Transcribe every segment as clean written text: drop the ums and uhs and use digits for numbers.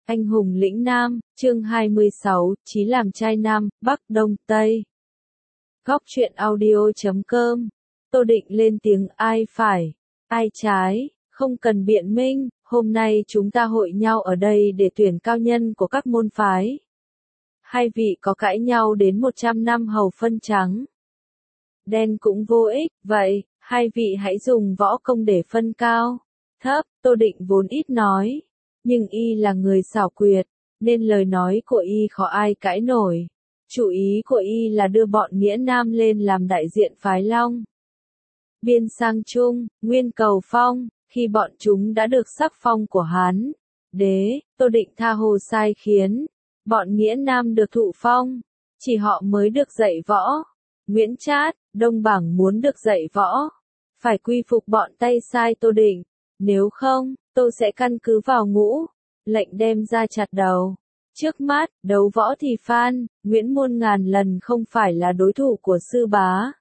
Anh hùng lĩnh Nam, chương 26, Chí làm trai Nam, Bắc, Đông, Tây. Góc truyện audio.com. Tô Định lên tiếng, ai phải, ai trái, không cần biện minh, hôm nay chúng ta hội nhau ở đây để tuyển cao nhân của các môn phái. Hai vị có cãi nhau đến 100 năm hầu phân trắng. Đen cũng vô ích, vậy, hai vị hãy dùng võ công để phân cao, thấp. Tô Định vốn ít nói, nhưng y là người xảo quyệt, nên lời nói của y khó ai cãi nổi. Chủ ý của y là đưa bọn Nghĩa Nam lên làm đại diện phái Long. Biên sang Trung, Nguyên cầu phong, khi bọn chúng đã được sắc phong của Hán đế, Tô Định tha hồ sai khiến, bọn Nghĩa Nam được thụ phong, chỉ họ mới được dạy võ. Nguyễn Trát, Đông Bảng muốn được dạy võ, phải quy phục bọn tay sai Tô Định, nếu không, tôi sẽ căn cứ vào ngũ, lệnh đem ra chặt đầu. Trước mắt, đấu võ thì Phan, Nguyễn muôn ngàn lần không phải là đối thủ của sư bá.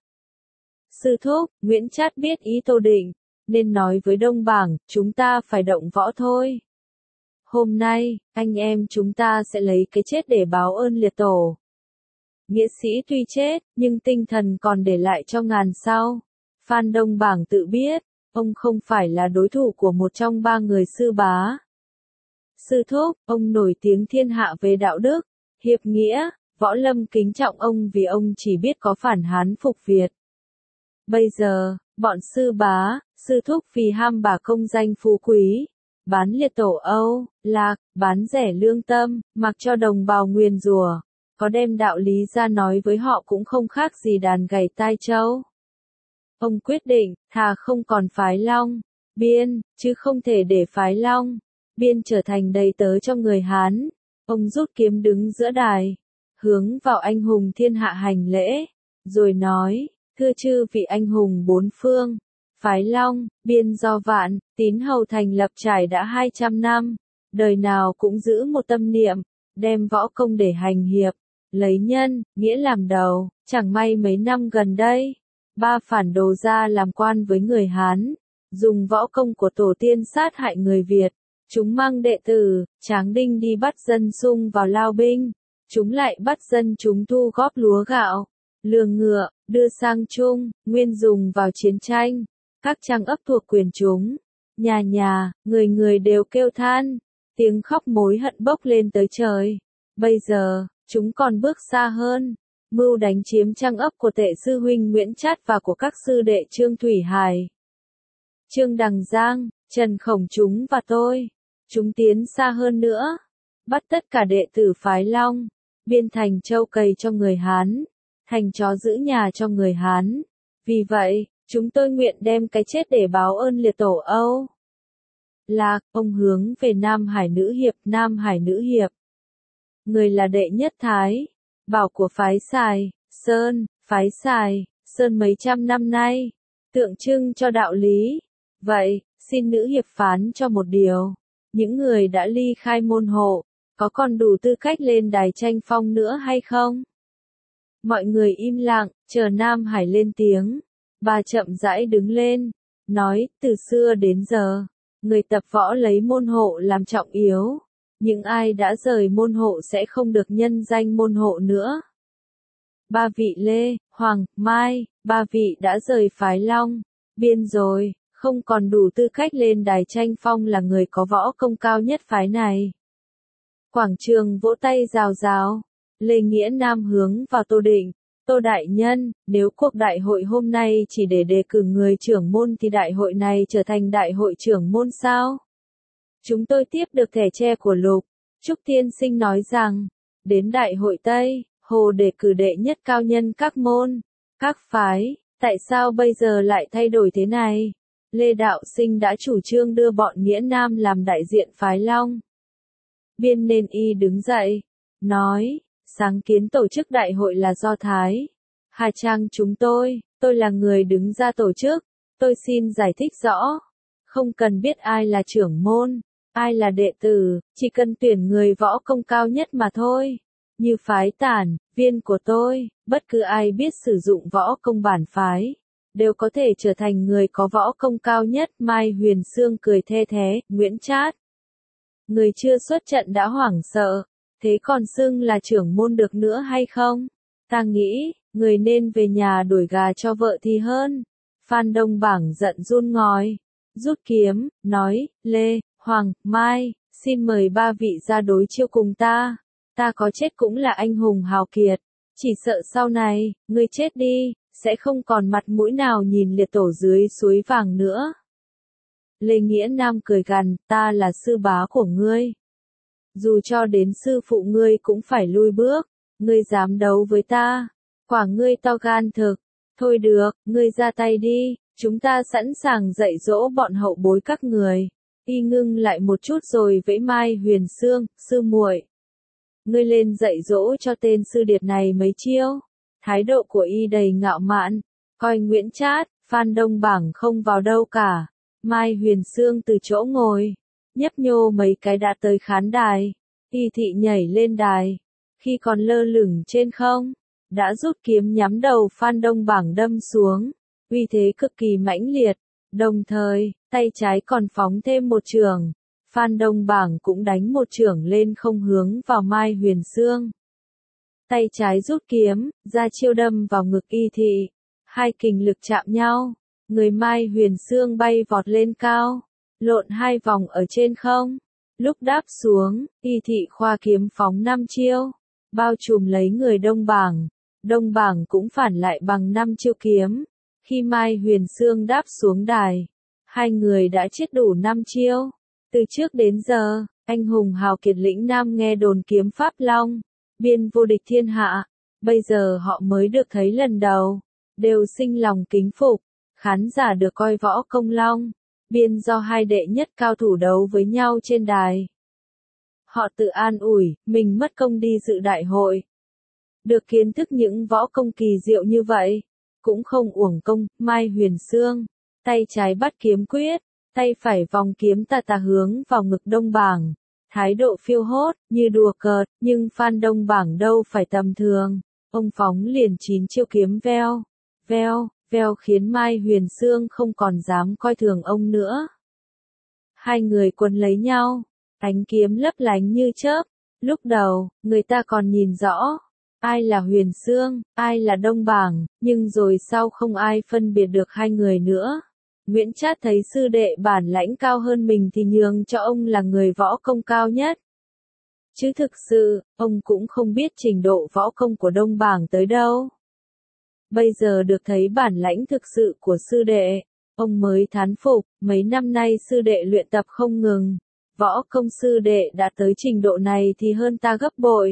Sư thúc, Nguyễn Trát biết ý Tô Định, nên nói với Đông Bảng, chúng ta phải động võ thôi. Hôm nay, anh em chúng ta sẽ lấy cái chết để báo ơn liệt tổ. Nghĩa sĩ tuy chết, nhưng tinh thần còn để lại cho ngàn sau. Phan Đông Bảng tự biết, ông không phải là đối thủ của một trong ba người sư bá. Sư thúc, ông nổi tiếng thiên hạ về đạo đức, hiệp nghĩa, võ lâm kính trọng ông vì ông chỉ biết có phản Hán phục Việt. Bây giờ, bọn sư bá, sư thúc vì ham bà công danh phú quý, bán liệt tổ Âu, Lạc, bán rẻ lương tâm, mặc cho đồng bào nguyền rủa, có đem đạo lý ra nói với họ cũng không khác gì đàn gảy tai trâu. Ông quyết định, thà không còn phái Long, Biên, chứ không thể để phái Long, Biên trở thành đầy tớ cho người Hán. Ông rút kiếm đứng giữa đài, hướng vào anh hùng thiên hạ hành lễ, rồi nói, thưa chư vị anh hùng bốn phương, phái Long, Biên do Vạn, Tín hầu thành lập trải đã 200 năm, đời nào cũng giữ một tâm niệm, đem võ công để hành hiệp, lấy nhân, nghĩa làm đầu, chẳng may mấy năm gần đây, ba phản đồ ra làm quan với người Hán, dùng võ công của tổ tiên sát hại người Việt. Chúng mang đệ tử, Tráng Đinh đi bắt dân sung vào lao binh, chúng lại bắt dân chúng thu góp lúa gạo, lừa ngựa, đưa sang Trung, Nguyên dùng vào chiến tranh. Các trang ấp thuộc quyền chúng, nhà nhà, người người đều kêu than, tiếng khóc mối hận bốc lên tới trời. Bây giờ, chúng còn bước xa hơn, mưu đánh chiếm trang ấp của tệ sư huynh Nguyễn Trát và của các sư đệ Trương Thủy Hải, Trương Đằng Giang, Trần Khổng chúng và tôi. Chúng tiến xa hơn nữa, bắt tất cả đệ tử phái Long, Biên thành trâu cày cho người Hán, thành chó giữ nhà cho người Hán. Vì vậy, chúng tôi nguyện đem cái chết để báo ơn liệt tổ Âu, Lạc. Ông hướng về Nam Hải Nữ Hiệp, Nam Hải Nữ Hiệp. Người là đệ nhất thái, bảo của phái Sài, Sơn, phái Sài, Sơn mấy trăm năm nay, tượng trưng cho đạo lý. Vậy, xin nữ hiệp phán cho một điều. Những người đã ly khai môn hộ, có còn đủ tư cách lên đài tranh phong nữa hay không? Mọi người im lặng, chờ Nam Hải lên tiếng. Bà chậm rãi đứng lên, nói, từ xưa đến giờ, người tập võ lấy môn hộ làm trọng yếu. Những ai đã rời môn hộ sẽ không được nhân danh môn hộ nữa. Ba vị Lê, Hoàng, Mai, ba vị đã rời phái Long, Biên rồi, không còn đủ tư cách lên đài tranh phong là người có võ công cao nhất phái này. Quảng trường vỗ tay rào rào, Lê Nghĩa Nam hướng vào Tô Định, Tô đại nhân, nếu cuộc đại hội hôm nay chỉ để đề cử người trưởng môn thì đại hội này trở thành đại hội trưởng môn sao? Chúng tôi tiếp được thẻ tre của Lục Trúc tiên sinh nói rằng, đến đại hội Tây, Hồ đề cử đệ nhất cao nhân các môn, các phái, tại sao bây giờ lại thay đổi thế này? Lê Đạo Sinh đã chủ trương đưa bọn Nghĩa Nam làm đại diện phái Long. Biên nên y đứng dậy, nói, sáng kiến tổ chức đại hội là do Thái Hà Trang chúng tôi là người đứng ra tổ chức, tôi xin giải thích rõ. Không cần biết ai là trưởng môn, ai là đệ tử, chỉ cần tuyển người võ công cao nhất mà thôi. Như phái Tản, Viên của tôi, bất cứ ai biết sử dụng võ công bản phái, đều có thể trở thành người có võ công cao nhất. Mai Huyền Sương cười the thé, Nguyễn Trát Người chưa xuất trận đã hoảng sợ, thế còn xưng là trưởng môn được nữa hay không? Ta nghĩ, người nên về nhà đuổi gà cho vợ thì hơn. Phan Đông Bảng giận run ngòi, rút kiếm, nói, Lê, Hoàng, Mai, xin mời ba vị ra đối chiêu cùng ta. Ta có chết cũng là anh hùng hào kiệt, chỉ sợ sau này, ngươi chết đi, sẽ không còn mặt mũi nào nhìn liệt tổ dưới suối vàng nữa. Lê Nghĩa Nam cười gằn, ta là sư bá của ngươi. Dù cho đến sư phụ ngươi cũng phải lui bước, ngươi dám đấu với ta, quả ngươi to gan thực. Thôi được, ngươi ra tay đi, chúng ta sẵn sàng dạy dỗ bọn hậu bối các người. Y ngưng lại một chút rồi vẫy Mai Huyền Sương, sư muội, ngươi lên dạy dỗ cho tên sư điệt này mấy chiêu. Thái độ của y đầy ngạo mạn, coi Nguyễn Trát, Phan Đông Bảng không vào đâu cả. Mai Huyền Sương từ chỗ ngồi, nhấp nhô mấy cái đã tới khán đài. Y thị nhảy lên đài, khi còn lơ lửng trên không, đã rút kiếm nhắm đầu Phan Đông Bảng đâm xuống, uy thế cực kỳ mãnh liệt, đồng thời, tay trái còn phóng thêm một chưởng. Phan Đông Bảng cũng đánh một chưởng lên không hướng vào Mai Huyền Sương. Tay trái rút kiếm, ra chiêu đâm vào ngực y thị. Hai kình lực chạm nhau, người Mai Huyền Sương bay vọt lên cao, lộn hai vòng ở trên không. Lúc đáp xuống, y thị khoa kiếm phóng 5 chiêu, bao trùm lấy người Đông Bảng. Đông Bảng cũng phản lại bằng 5 chiêu kiếm. Khi Mai Huyền Sương đáp xuống đài, hai người đã chết đủ 5 chiêu. Từ trước đến giờ, anh hùng hào kiệt lĩnh Nam nghe đồn kiếm Pháp Long, biên vô địch thiên hạ, bây giờ họ mới được thấy lần đầu, đều sinh lòng kính phục. Khán giả được coi võ công Long, biên do hai đệ nhất cao thủ đấu với nhau trên đài. Họ tự an ủi, mình mất công đi dự đại hội. Được kiến thức những võ công kỳ diệu như vậy, cũng không uổng công. Mai Huyền Sương, tay trái bắt kiếm quyết, tay phải vòng kiếm tà tà hướng vào ngực Đông Bảng. Thái độ phiêu hốt, như đùa cợt, nhưng Phan Đông Bảng đâu phải tầm thường. Ông phóng liền 9 chiêu kiếm veo, veo, veo khiến Mai Huyền Sương không còn dám coi thường ông nữa. Hai người quấn lấy nhau, ánh kiếm lấp lánh như chớp. Lúc đầu, người ta còn nhìn rõ, ai là Huyền Sương, ai là Đông Bảng, nhưng rồi sau không ai phân biệt được hai người nữa. Nguyễn Trát thấy sư đệ bản lãnh cao hơn mình thì nhường cho ông là người võ công cao nhất. Chứ thực sự, ông cũng không biết trình độ võ công của Đông Bảng tới đâu. Bây giờ được thấy bản lãnh thực sự của sư đệ, ông mới thán phục. Mấy năm nay sư đệ luyện tập không ngừng, võ công sư đệ đã tới trình độ này thì hơn ta gấp bội.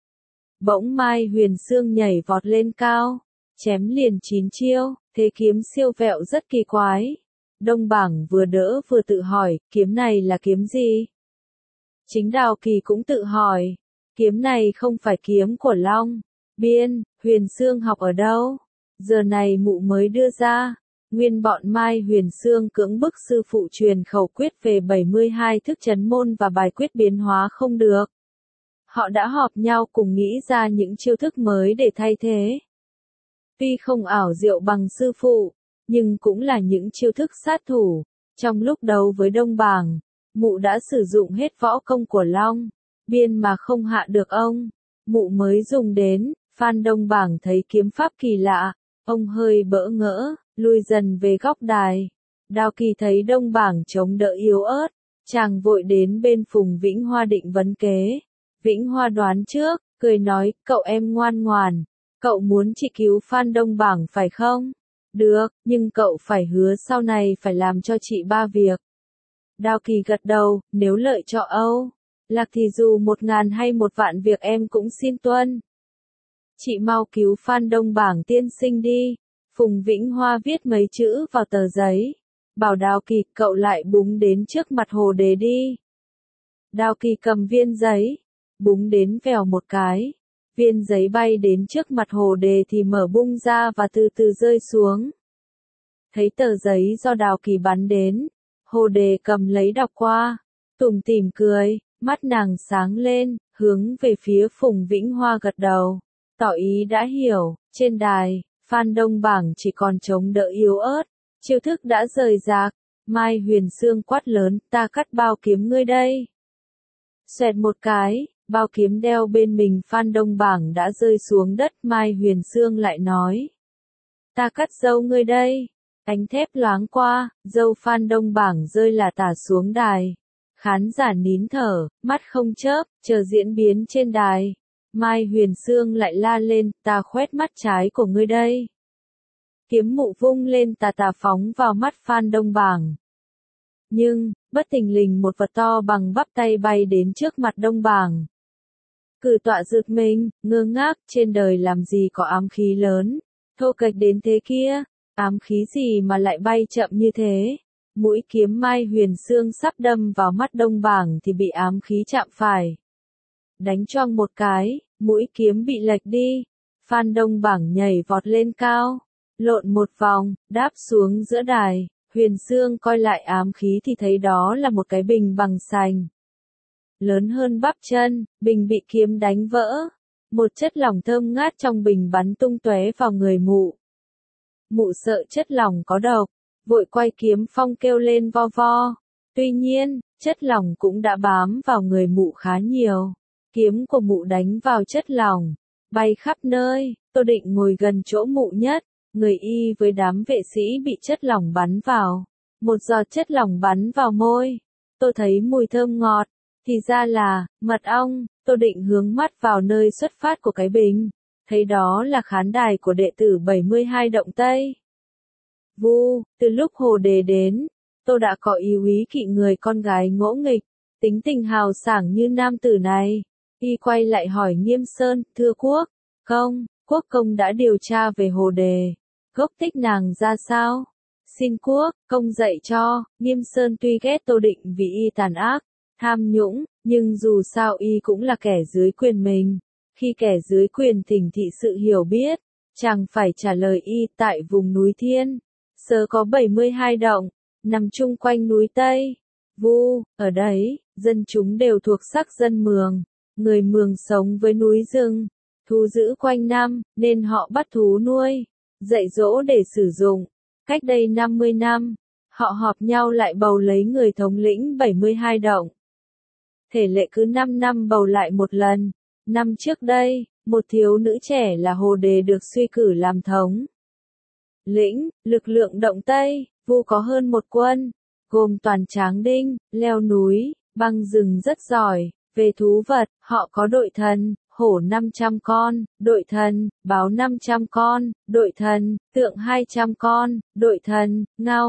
Bỗng Mai Huyền Sương nhảy vọt lên cao, chém liền 9 chiêu, thế kiếm siêu vẹo rất kỳ quái. Đông Bảng vừa đỡ vừa tự hỏi, kiếm này là kiếm gì? Chính Đào Kỳ cũng tự hỏi, kiếm này không phải kiếm của Long, Biên, Huyền Sương học ở đâu? Giờ này mụ mới đưa ra, nguyên bọn Mai Huyền Sương cưỡng bức sư phụ truyền khẩu quyết về 72 thức chấn môn và bài quyết biến hóa không được. Họ đã họp nhau cùng nghĩ ra những chiêu thức mới để thay thế. Tuy không ảo diệu bằng sư phụ, nhưng cũng là những chiêu thức sát thủ. Trong lúc đấu với Đông Bảng, mụ đã sử dụng hết võ công của Long, Biên mà không hạ được ông. Mụ mới dùng đến. Phan Đông Bảng thấy kiếm pháp kỳ lạ, ông hơi bỡ ngỡ, lui dần về góc đài. Đào Kỳ thấy Đông Bảng chống đỡ yếu ớt, chàng vội đến bên Phùng Vĩnh Hoa định vấn kế. Vĩnh Hoa đoán trước, cười nói, cậu em ngoan ngoàn, cậu muốn chị cứu Phan Đông Bảng phải không? Được, nhưng cậu phải hứa sau này phải làm cho chị 3 việc. Đào Kỳ gật đầu, nếu lợi cho Âu Lạc thì dù 1000 hay 1 vạn việc em cũng xin tuân. Chị mau cứu Phan Đông Bảng tiên sinh đi. Phùng Vĩnh Hoa viết mấy chữ vào tờ giấy, bảo Đào Kỳ, cậu lại búng đến trước mặt Hồ Đề đi. Đào Kỳ cầm viên giấy, búng đến vèo một cái. Viên giấy bay đến trước mặt Hồ Đề thì mở bung ra và từ từ rơi xuống. Thấy tờ giấy do Đào Kỳ bắn đến, Hồ Đề cầm lấy đọc qua, tủm tỉm cười, mắt nàng sáng lên, hướng về phía Phùng Vĩnh Hoa gật đầu, tỏ ý đã hiểu. Trên đài, Phan Đông Bảng chỉ còn chống đỡ yếu ớt, chiêu thức đã rời rạc. Mai Huyền Sương quát lớn, ta cắt bao kiếm ngươi đây. Xoẹt một cái, bao kiếm đeo bên mình Phan Đông Bảng đã rơi xuống đất. Mai Huyền Sương lại nói. Ta cắt râu ngươi đây. Ánh thép loáng qua, râu Phan Đông Bảng rơi là tả xuống đài. Khán giả nín thở, mắt không chớp, chờ diễn biến trên đài. Mai Huyền Sương lại la lên, ta khoét mắt trái của ngươi đây. Kiếm mụ vung lên tà tà phóng vào mắt Phan Đông Bảng. Nhưng, bất thình lình một vật to bằng bắp tay bay đến trước mặt Đông Bảng. Cử tọa giật mình, ngơ ngác, trên đời làm gì có ám khí lớn, thô kệch đến thế kia, ám khí gì mà lại bay chậm như thế. Mũi kiếm Mai Huyền Sương sắp đâm vào mắt Đông Bảng thì bị ám khí chạm phải. Đánh choang một cái, mũi kiếm bị lệch đi. Phan Đông Bảng nhảy vọt lên cao, lộn một vòng, đáp xuống giữa đài. Huyền Sương coi lại ám khí thì thấy đó là một cái bình bằng sành. Lớn hơn bắp chân, bình bị kiếm đánh vỡ. Một chất lỏng thơm ngát trong bình bắn tung tóe vào người mụ. Mụ sợ chất lỏng có độc, vội quay kiếm phong kêu lên vo vo. Tuy nhiên, chất lỏng cũng đã bám vào người mụ khá nhiều. Kiếm của mụ đánh vào chất lỏng, bay khắp nơi. Tô Định ngồi gần chỗ mụ nhất, người y với đám vệ sĩ bị chất lỏng bắn vào. Một giọt chất lỏng bắn vào môi. Tôi thấy mùi thơm ngọt, thì ra là mật ong. Tô Định hướng mắt vào nơi xuất phát của cái bình, thấy đó là khán đài của đệ tử 72 động Tây. Vu, từ lúc Hồ Đề đến, tôi đã có ý kỵ người con gái ngỗ nghịch, tính tình hào sảng như nam tử này. Y quay lại hỏi Nghiêm Sơn, thưa Quốc công đã điều tra về Hồ Đề, gốc tích nàng ra sao? Xin Quốc công dạy cho. Nghiêm Sơn tuy ghét Tô Định vì y tàn ác, tham nhũng, nhưng dù sao y cũng là kẻ dưới quyền mình. Khi kẻ dưới quyền thỉnh thị sự hiểu biết, chàng phải trả lời y. Tại vùng núi Thiên Sơ có 72 động, nằm chung quanh núi Tây Vu, ở đấy, dân chúng đều thuộc sắc dân Mường. Người Mường sống với núi rừng, thú dữ quanh năm, nên họ bắt thú nuôi, dạy dỗ để sử dụng. Cách đây 50 năm, họ họp nhau lại bầu lấy người thống lĩnh 72 động. Thể lệ cứ 5 năm bầu lại một lần. Năm trước đây, một thiếu nữ trẻ là Hồ Đề được suy cử làm thống lĩnh lực lượng động Tây. Vu có hơn một quân, gồm toàn tráng đinh, leo núi, băng rừng rất giỏi. Về thú vật, họ có đội thần, hổ 500 con, đội thần, báo 500 con, đội thần, tượng 200 con, đội thần, ngao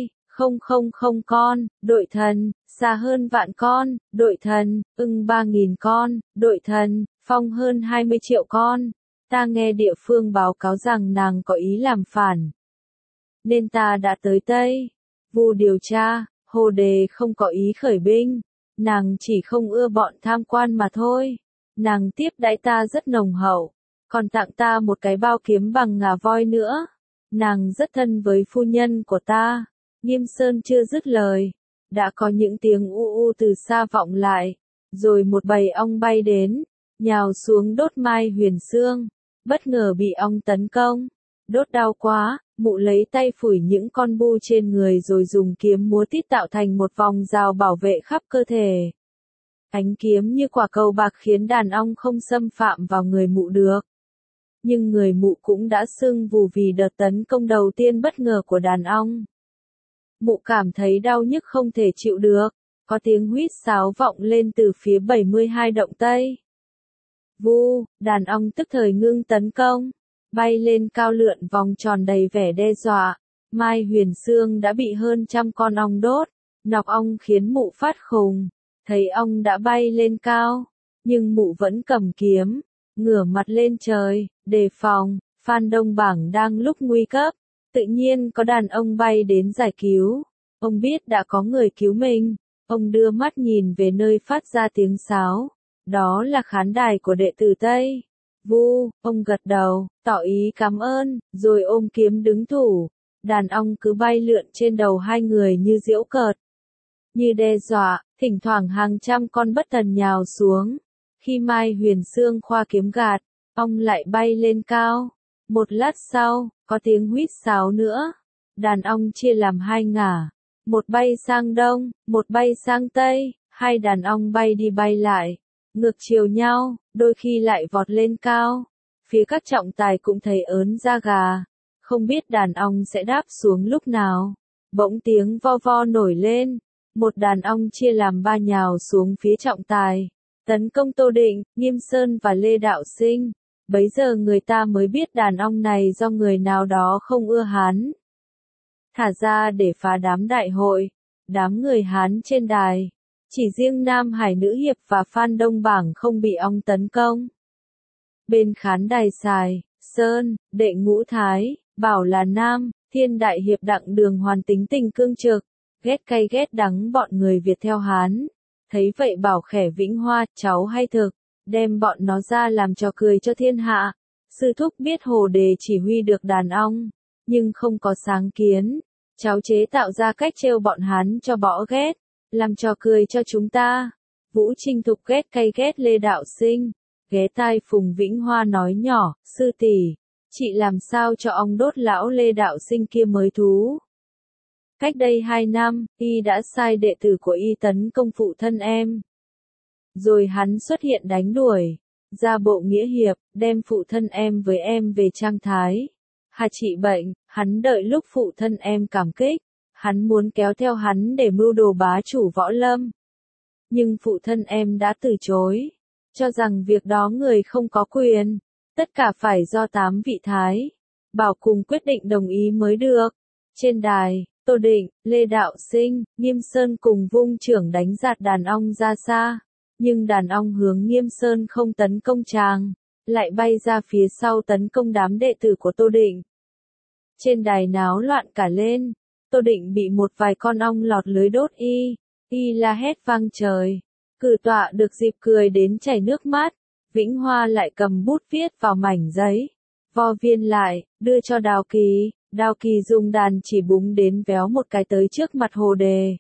2,000 con, đội thần, xà hơn vạn con, đội thần, ưng 3.000 con, đội thần, phong hơn 20 triệu con. Ta nghe địa phương báo cáo rằng nàng có ý làm phản, nên ta đã tới Tây Vu điều tra. Hồ Đề không có ý khởi binh, nàng chỉ không ưa bọn tham quan mà thôi. Nàng tiếp đãi ta rất nồng hậu, còn tặng ta một cái bao kiếm bằng ngà voi nữa. Nàng rất thân với phu nhân của ta. Nghiêm Sơn chưa dứt lời, đã có những tiếng u u từ xa vọng lại, rồi một bầy ong bay đến, nhào xuống đốt Mai Huyền Sương. Bất ngờ bị ong tấn công, đốt đau quá, mụ lấy tay phủi những con bu trên người rồi dùng kiếm múa tít tạo thành một vòng rào bảo vệ khắp cơ thể. Ánh kiếm như quả cầu bạc khiến đàn ong không xâm phạm vào người mụ được. Nhưng người mụ cũng đã sưng vù vì đợt tấn công đầu tiên bất ngờ của đàn ong. Mụ cảm thấy đau nhức không thể chịu được, có tiếng huýt sáo vọng lên từ phía 72 động Tây Vu. Đàn ong tức thời ngưng tấn công, bay lên cao lượn vòng tròn đầy vẻ đe dọa. Mai Huyền Sương đã bị hơn 100 con ong đốt, nọc ong khiến mụ phát khùng. Thấy ong đã bay lên cao, nhưng mụ vẫn cầm kiếm, ngửa mặt lên trời, đề phòng. Phan Đông Bảng đang lúc nguy cấp, tự nhiên có đàn ông bay đến giải cứu. Ông biết đã có người cứu mình, ông đưa mắt nhìn về nơi phát ra tiếng sáo. Đó là khán đài của đệ tử Tây Vu. Ông gật đầu, tỏ ý cảm ơn, rồi ôm kiếm đứng thủ. Đàn ong cứ bay lượn trên đầu hai người như giễu cợt, như đe dọa. Thỉnh thoảng hàng trăm con bất thần nhào xuống. Khi Mai Huyền Sương khoa kiếm gạt, ong lại bay lên cao. Một lát sau, có tiếng huýt sáo nữa. Đàn ong chia làm hai ngả, một bay sang đông, một bay sang tây. Hai đàn ong bay đi bay lại, ngược chiều nhau, đôi khi lại vọt lên cao. Phía các trọng tài cũng thấy ớn da gà, không biết đàn ong sẽ đáp xuống lúc nào. Bỗng tiếng vo vo nổi lên, một đàn ong chia làm ba nhào xuống phía trọng tài, tấn công Tô Định, Nghiêm Sơn và Lê Đạo Sinh. Bấy giờ người ta mới biết đàn ong này do người nào đó không ưa Hán thả ra để phá đám đại hội, đám người Hán trên đài. Chỉ riêng Nam Hải Nữ Hiệp và Phan Đông Bảng không bị ong tấn công. Bên khán đài Sài, Sơn, Đệ Ngũ Thái, bảo là Nam, Thiên Đại Hiệp Đặng Đường Hoàn tính tình cương trực, ghét cay ghét đắng bọn người Việt theo Hán. Thấy vậy bảo Khẻ Vĩnh Hoa, cháu hay thực, đem bọn nó ra làm trò cười cho thiên hạ. Sư thúc biết Hồ Đề chỉ huy được đàn ong, nhưng không có sáng kiến. Cháu chế tạo ra cách trêu bọn Hán cho bỏ ghét, làm trò cười cho chúng ta. Vũ Trinh Thục ghét cay ghét Lê Đạo Sinh, ghé tai Phùng Vĩnh Hoa nói nhỏ, sư tỷ, chị làm sao cho ong đốt lão Lê Đạo Sinh kia mới thú. Cách đây 2 năm, y đã sai đệ tử của y tấn công phụ thân em. Rồi hắn xuất hiện đánh đuổi, ra bộ nghĩa hiệp, đem phụ thân em với em về trang thái. Hà trị bệnh, hắn đợi lúc phụ thân em cảm kích, hắn muốn kéo theo hắn để mưu đồ bá chủ võ lâm. Nhưng phụ thân em đã từ chối, cho rằng việc đó người không có quyền, tất cả phải do 8 vị thái, bảo cùng quyết định đồng ý mới được. Trên đài, Tô Định, Lê Đạo Sinh, Nghiêm Sơn cùng vung trưởng đánh giạt đàn ong ra xa, nhưng đàn ong hướng Nghiêm Sơn không tấn công chàng, lại bay ra phía sau tấn công đám đệ tử của Tô Định. Trên đài náo loạn cả lên, Tô Định bị một vài con ong lọt lưới đốt y la hét vang trời. Cử tọa được dịp cười đến chảy nước mắt, Vĩnh Hoa lại cầm bút viết vào mảnh giấy, vo viên lại, đưa cho Đào Kỳ dùng đàn chỉ búng đến véo một cái tới trước mặt Hồ Đề.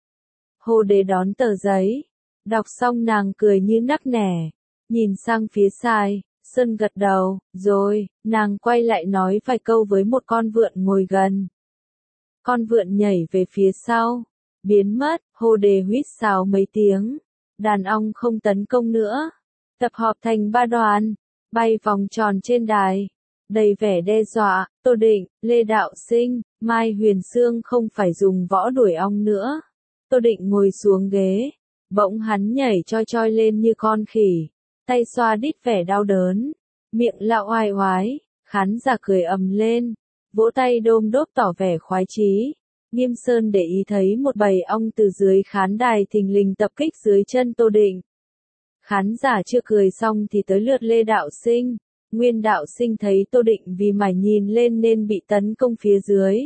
Hồ Đề đón tờ giấy, đọc xong nàng cười như nắc nẻ, nhìn sang phía Sài, Sơn gật đầu, rồi, nàng quay lại nói vài câu với một con vượn ngồi gần. Con vượn nhảy về phía sau, biến mất, Hồ Đề huýt sáo mấy tiếng, đàn ong không tấn công nữa, tập hợp thành 3 đoàn, bay vòng tròn trên đài, đầy vẻ đe dọa. Tô Định, Lê Đạo Sinh, Mai Huyền Sương không phải dùng võ đuổi ong nữa. Tô Định ngồi xuống ghế, bỗng hắn nhảy choi choi lên như con khỉ, tay xoa đít vẻ đau đớn, miệng lạo oai oái, khán giả cười ầm lên, vỗ tay đôm đốp tỏ vẻ khoái chí. Nghiêm Sơn để ý thấy một bầy ong từ dưới khán đài thình lình tập kích dưới chân Tô Định. Khán giả chưa cười xong thì tới lượt Lê Đạo Sinh. Nguyên Đạo Sinh thấy Tô Định vì mải nhìn lên nên bị tấn công phía dưới.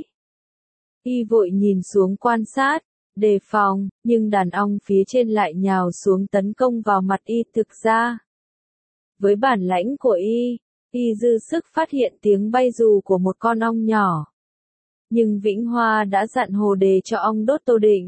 Y vội nhìn xuống quan sát, đề phòng, nhưng đàn ong phía trên lại nhào xuống tấn công vào mặt y. Thực ra, với bản lãnh của y dư sức phát hiện tiếng bay dù của một con ong nhỏ. Nhưng Vĩnh Hoa đã dặn Hồ Đề cho ong đốt Tô Định,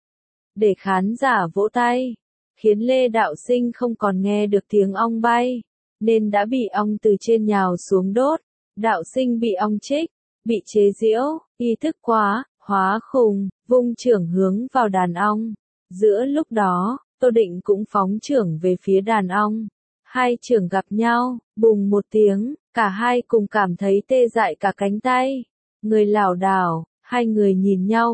để khán giả vỗ tay, khiến Lê Đạo Sinh không còn nghe được tiếng ong bay, nên đã bị ong từ trên nhào xuống đốt. Đạo Sinh bị ong trích, bị chế giễu, y thức quá, hóa khùng, vung trưởng hướng vào đàn ong. Giữa lúc đó, Tô Định cũng phóng trưởng về phía đàn ong. Hai trưởng gặp nhau, bùng một tiếng, cả hai cùng cảm thấy tê dại cả cánh tay. Người lảo đảo, hai người nhìn nhau,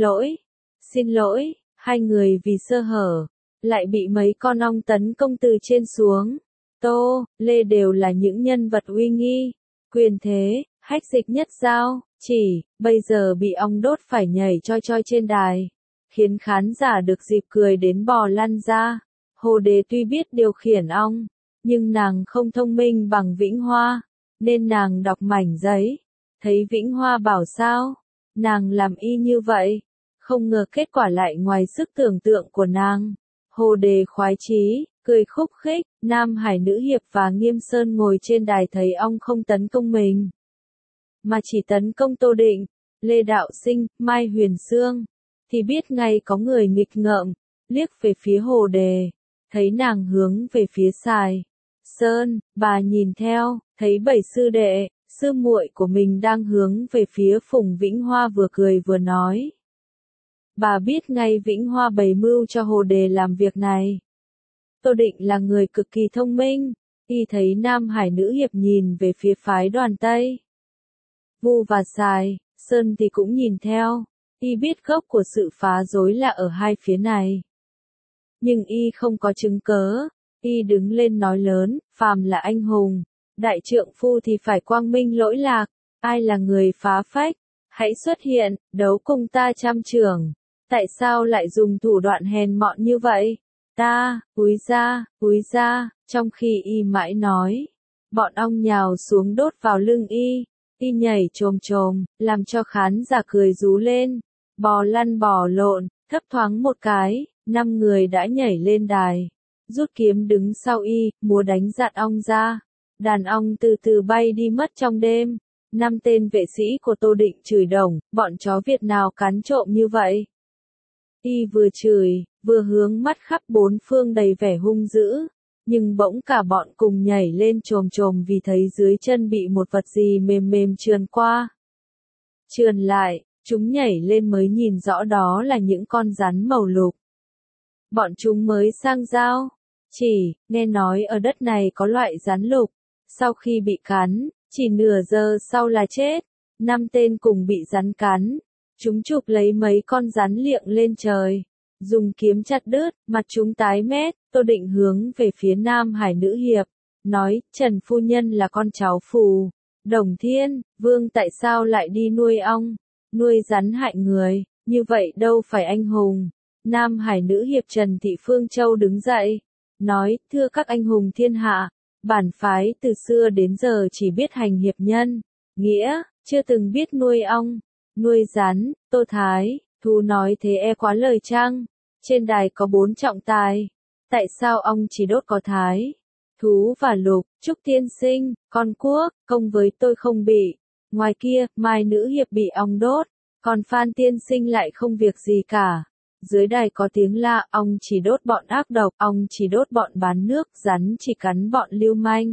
xin lỗi, hai người vì sơ hở, lại bị mấy con ong tấn công từ trên xuống. Tô, Lê đều là những nhân vật uy nghi, quyền thế, hách dịch nhất giao, chỉ, bây giờ bị ong đốt phải nhảy choi choi trên đài, khiến khán giả được dịp cười đến bò lăn ra. Hồ Đề tuy biết điều khiển ong, nhưng nàng không thông minh bằng Vĩnh Hoa, nên nàng đọc mảnh giấy, thấy Vĩnh Hoa bảo sao, nàng làm y như vậy, không ngờ kết quả lại ngoài sức tưởng tượng của nàng. Hồ Đề khoái chí, cười khúc khích. Nam Hải Nữ Hiệp và Nghiêm Sơn ngồi trên đài thấy ong không tấn công mình, mà chỉ tấn công Tô Định, Lê Đạo Sinh, Mai Huyền Sương, thì biết ngay có người nghịch ngợm, liếc về phía Hồ Đề, thấy nàng hướng về phía Sài, Sơn, bà nhìn theo, thấy 7 sư đệ, sư muội của mình đang hướng về phía Phùng Vĩnh Hoa vừa cười vừa nói. Bà biết ngay Vĩnh Hoa bày mưu cho Hồ Đề làm việc này. Tô Định là người cực kỳ thông minh, y thấy Nam Hải nữ hiệp nhìn về phía phái Đoàn Tây. Vu và Sài, Sơn thì cũng nhìn theo, y biết gốc của sự phá rối là ở hai phía này. Nhưng y không có chứng cớ, y đứng lên nói lớn, phàm là anh hùng, đại trượng phu thì phải quang minh lỗi lạc, ai là người phá phách, hãy xuất hiện, đấu cùng ta trăm chưởng. Tại sao lại dùng thủ đoạn hèn mọn như vậy? Ta, cúi ra, trong khi y mãi nói. Bọn ong nhào xuống đốt vào lưng y nhảy chồm chồm, làm cho khán giả cười rú lên. Bò lăn bò lộn, thấp thoáng một cái, 5 người đã nhảy lên đài. Rút kiếm đứng sau y, múa đánh dạt ong ra. Đàn ong từ từ bay đi mất trong đêm. 5 tên vệ sĩ của Tô Định chửi đồng, bọn chó Việt nào cắn trộm như vậy? Y vừa chửi, vừa hướng mắt khắp bốn phương đầy vẻ hung dữ, nhưng bỗng cả bọn cùng nhảy lên chồm chồm vì thấy dưới chân bị một vật gì mềm mềm trườn qua. Trườn lại, chúng nhảy lên mới nhìn rõ đó là những con rắn màu lục. Bọn chúng mới sang giao, nghe nói ở đất này có loại rắn lục, sau khi bị cắn, chỉ nửa giờ sau là chết. 5 tên cùng bị rắn cắn. Chúng chụp lấy mấy con rắn liệng lên trời, dùng kiếm chặt đứt, mặt chúng tái mét. Tô Định hướng về phía Nam Hải nữ hiệp, nói, Trần phu nhân là con cháu Phù, Đồng Thiên, Vương tại sao lại đi nuôi ong, nuôi rắn hại người, như vậy đâu phải anh hùng. Nam Hải nữ hiệp Trần Thị Phương Châu đứng dậy, nói, thưa các anh hùng thiên hạ, bản phái từ xưa đến giờ chỉ biết hành hiệp nhân, nghĩa, chưa từng biết nuôi ong. Nuôi rắn, Tô Thái, Thú nói thế e quá lời chăng? Trên đài có 4 trọng tài. Tại sao ông chỉ đốt có Thái, Thú và Lục, Trúc tiên sinh, con Quốc, công với tôi không bị. Ngoài kia, Mai nữ hiệp bị ong đốt, còn Phan tiên sinh lại không việc gì cả. Dưới đài có tiếng la, ong chỉ đốt bọn ác độc, ong chỉ đốt bọn bán nước, rắn chỉ cắn bọn lưu manh.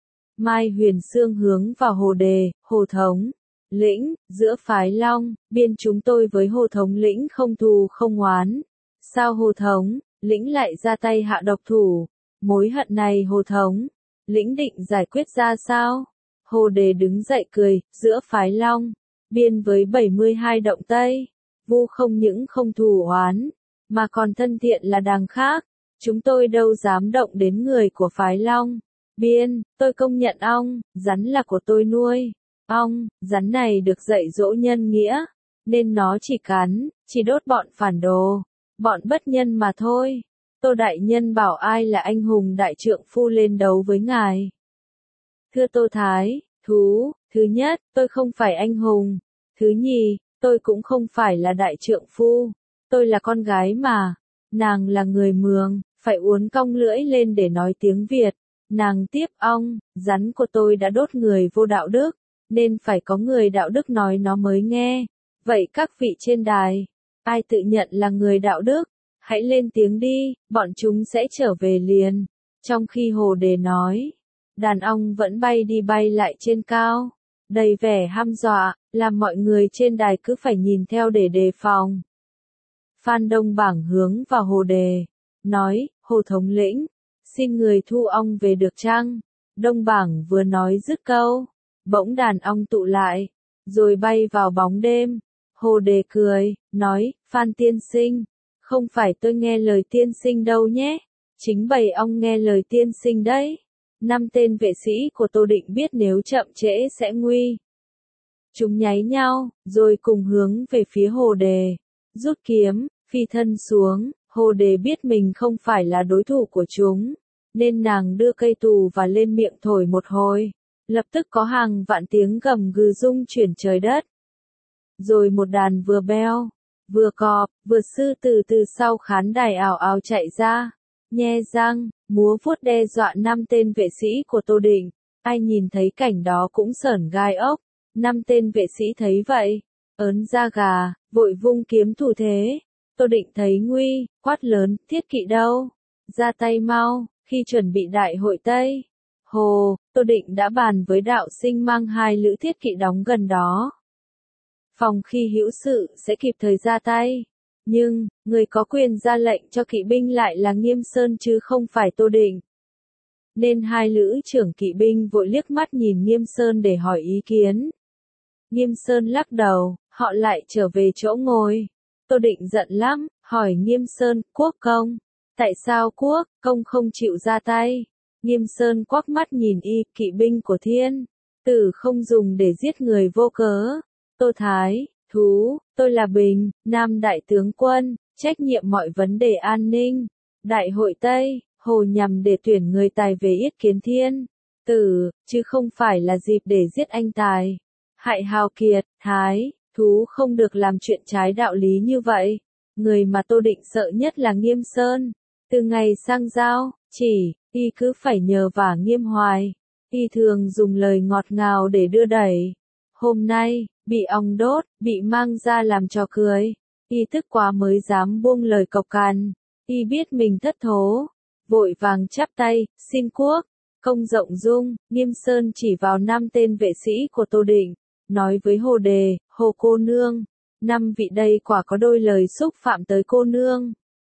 Mai Huyền Sương hướng vào Hồ Đề, Hồ Thống lĩnh, giữa phái Long, Biên chúng tôi với Hồ thống lĩnh không thù không oán. Sao Hồ thống lĩnh lại ra tay hạ độc thủ? Mối hận này Hồ thống lĩnh định giải quyết ra sao? Hồ Đề đứng dậy cười, giữa phái Long, Biên với 72 động Tây, Vu không những không thù oán, mà còn thân thiện là đàng khác. Chúng tôi đâu dám động đến người của phái Long, Biên, tôi công nhận ong, rắn là của tôi nuôi. Ong, rắn này được dạy dỗ nhân nghĩa, nên nó chỉ cắn, chỉ đốt bọn phản đồ, bọn bất nhân mà thôi. Tô đại nhân bảo ai là anh hùng đại trượng phu lên đấu với ngài. Thưa Tô Thái, Thú, thứ nhất, tôi không phải anh hùng. Thứ nhì, tôi cũng không phải là đại trượng phu. Tôi là con gái mà. Nàng là người Mường, phải uốn cong lưỡi lên để nói tiếng Việt. Nàng tiếp ong, rắn của tôi đã đốt người vô đạo đức, nên phải có người đạo đức nói nó mới nghe. Vậy các vị trên đài, ai tự nhận là người đạo đức, hãy lên tiếng đi, bọn chúng sẽ trở về liền. Trong khi Hồ Đề nói, đàn ong vẫn bay đi bay lại trên cao, đầy vẻ hăm dọa, làm mọi người trên đài cứ phải nhìn theo để đề phòng. Phan Đông Bảng hướng vào Hồ Đề, nói, Hồ thống lĩnh, xin người thu ong về được chăng? Đông Bảng vừa nói dứt câu, bỗng đàn ong tụ lại, rồi bay vào bóng đêm. Hồ Đề cười, nói, Phan tiên sinh, không phải tôi nghe lời tiên sinh đâu nhé, chính bầy ong nghe lời tiên sinh đấy. 5 tên vệ sĩ của Tô Định biết nếu chậm trễ sẽ nguy. Chúng nháy nhau, rồi cùng hướng về phía Hồ Đề, rút kiếm, phi thân xuống. Hồ Đề biết mình không phải là đối thủ của chúng, nên nàng đưa cây tù và lên miệng thổi một hồi. Lập tức có hàng vạn tiếng gầm gừ rung chuyển trời đất. Rồi một đàn vừa beo, vừa cọp, vừa sư tử từ sau khán đài ào ào chạy ra, nhe răng, múa vuốt đe dọa 5 tên vệ sĩ của Tô Định. Ai nhìn thấy cảnh đó cũng sởn gai ốc. 5 tên vệ sĩ thấy vậy, ớn da gà, vội vung kiếm thủ thế. Tô Định thấy nguy, quát lớn, thiết kỵ đâu? Ra tay mau, khi chuẩn bị đại hội Tây. Hồ, Tô Định đã bàn với đạo sinh mang 2 lữ thiết kỵ đóng gần đó. Phòng khi hữu sự sẽ kịp thời ra tay. Nhưng, người có quyền ra lệnh cho kỵ binh lại là Nghiêm Sơn chứ không phải Tô Định. Nên hai lữ trưởng kỵ binh vội liếc mắt nhìn Nghiêm Sơn để hỏi ý kiến. Nghiêm Sơn lắc đầu, họ lại trở về chỗ ngồi. Tô Định giận lắm, hỏi Nghiêm Sơn, Quốc công, tại sao Quốc công không chịu ra tay? Nghiêm Sơn quắc mắt nhìn y, kỵ binh của thiên tử không dùng để giết người vô cớ. Tô Thái, thú, tôi là Bình, Nam đại tướng quân, trách nhiệm mọi vấn đề an ninh. Đại hội Tây, Hồ nhằm để tuyển người tài về yết kiến thiên tử, chứ không phải là dịp để giết anh tài. Hại hào kiệt, Thái, thú không được làm chuyện trái đạo lý như vậy. Người mà Tô Định sợ nhất là Nghiêm Sơn. Từ ngày sang giao, y cứ phải nhờ vả Nghiêm hoài. Y thường dùng lời ngọt ngào để đưa đẩy. Hôm nay, bị ong đốt, bị mang ra làm trò cười. Y tức quá mới dám buông lời cộc cằn. Y biết mình thất thố, vội vàng chắp tay, xin quốc công rộng dung. Nghiêm Sơn chỉ vào 5 tên vệ sĩ của Tô Định, nói với Hồ Đề, Hồ cô nương, 5 vị đây quả có đôi lời xúc phạm tới cô nương.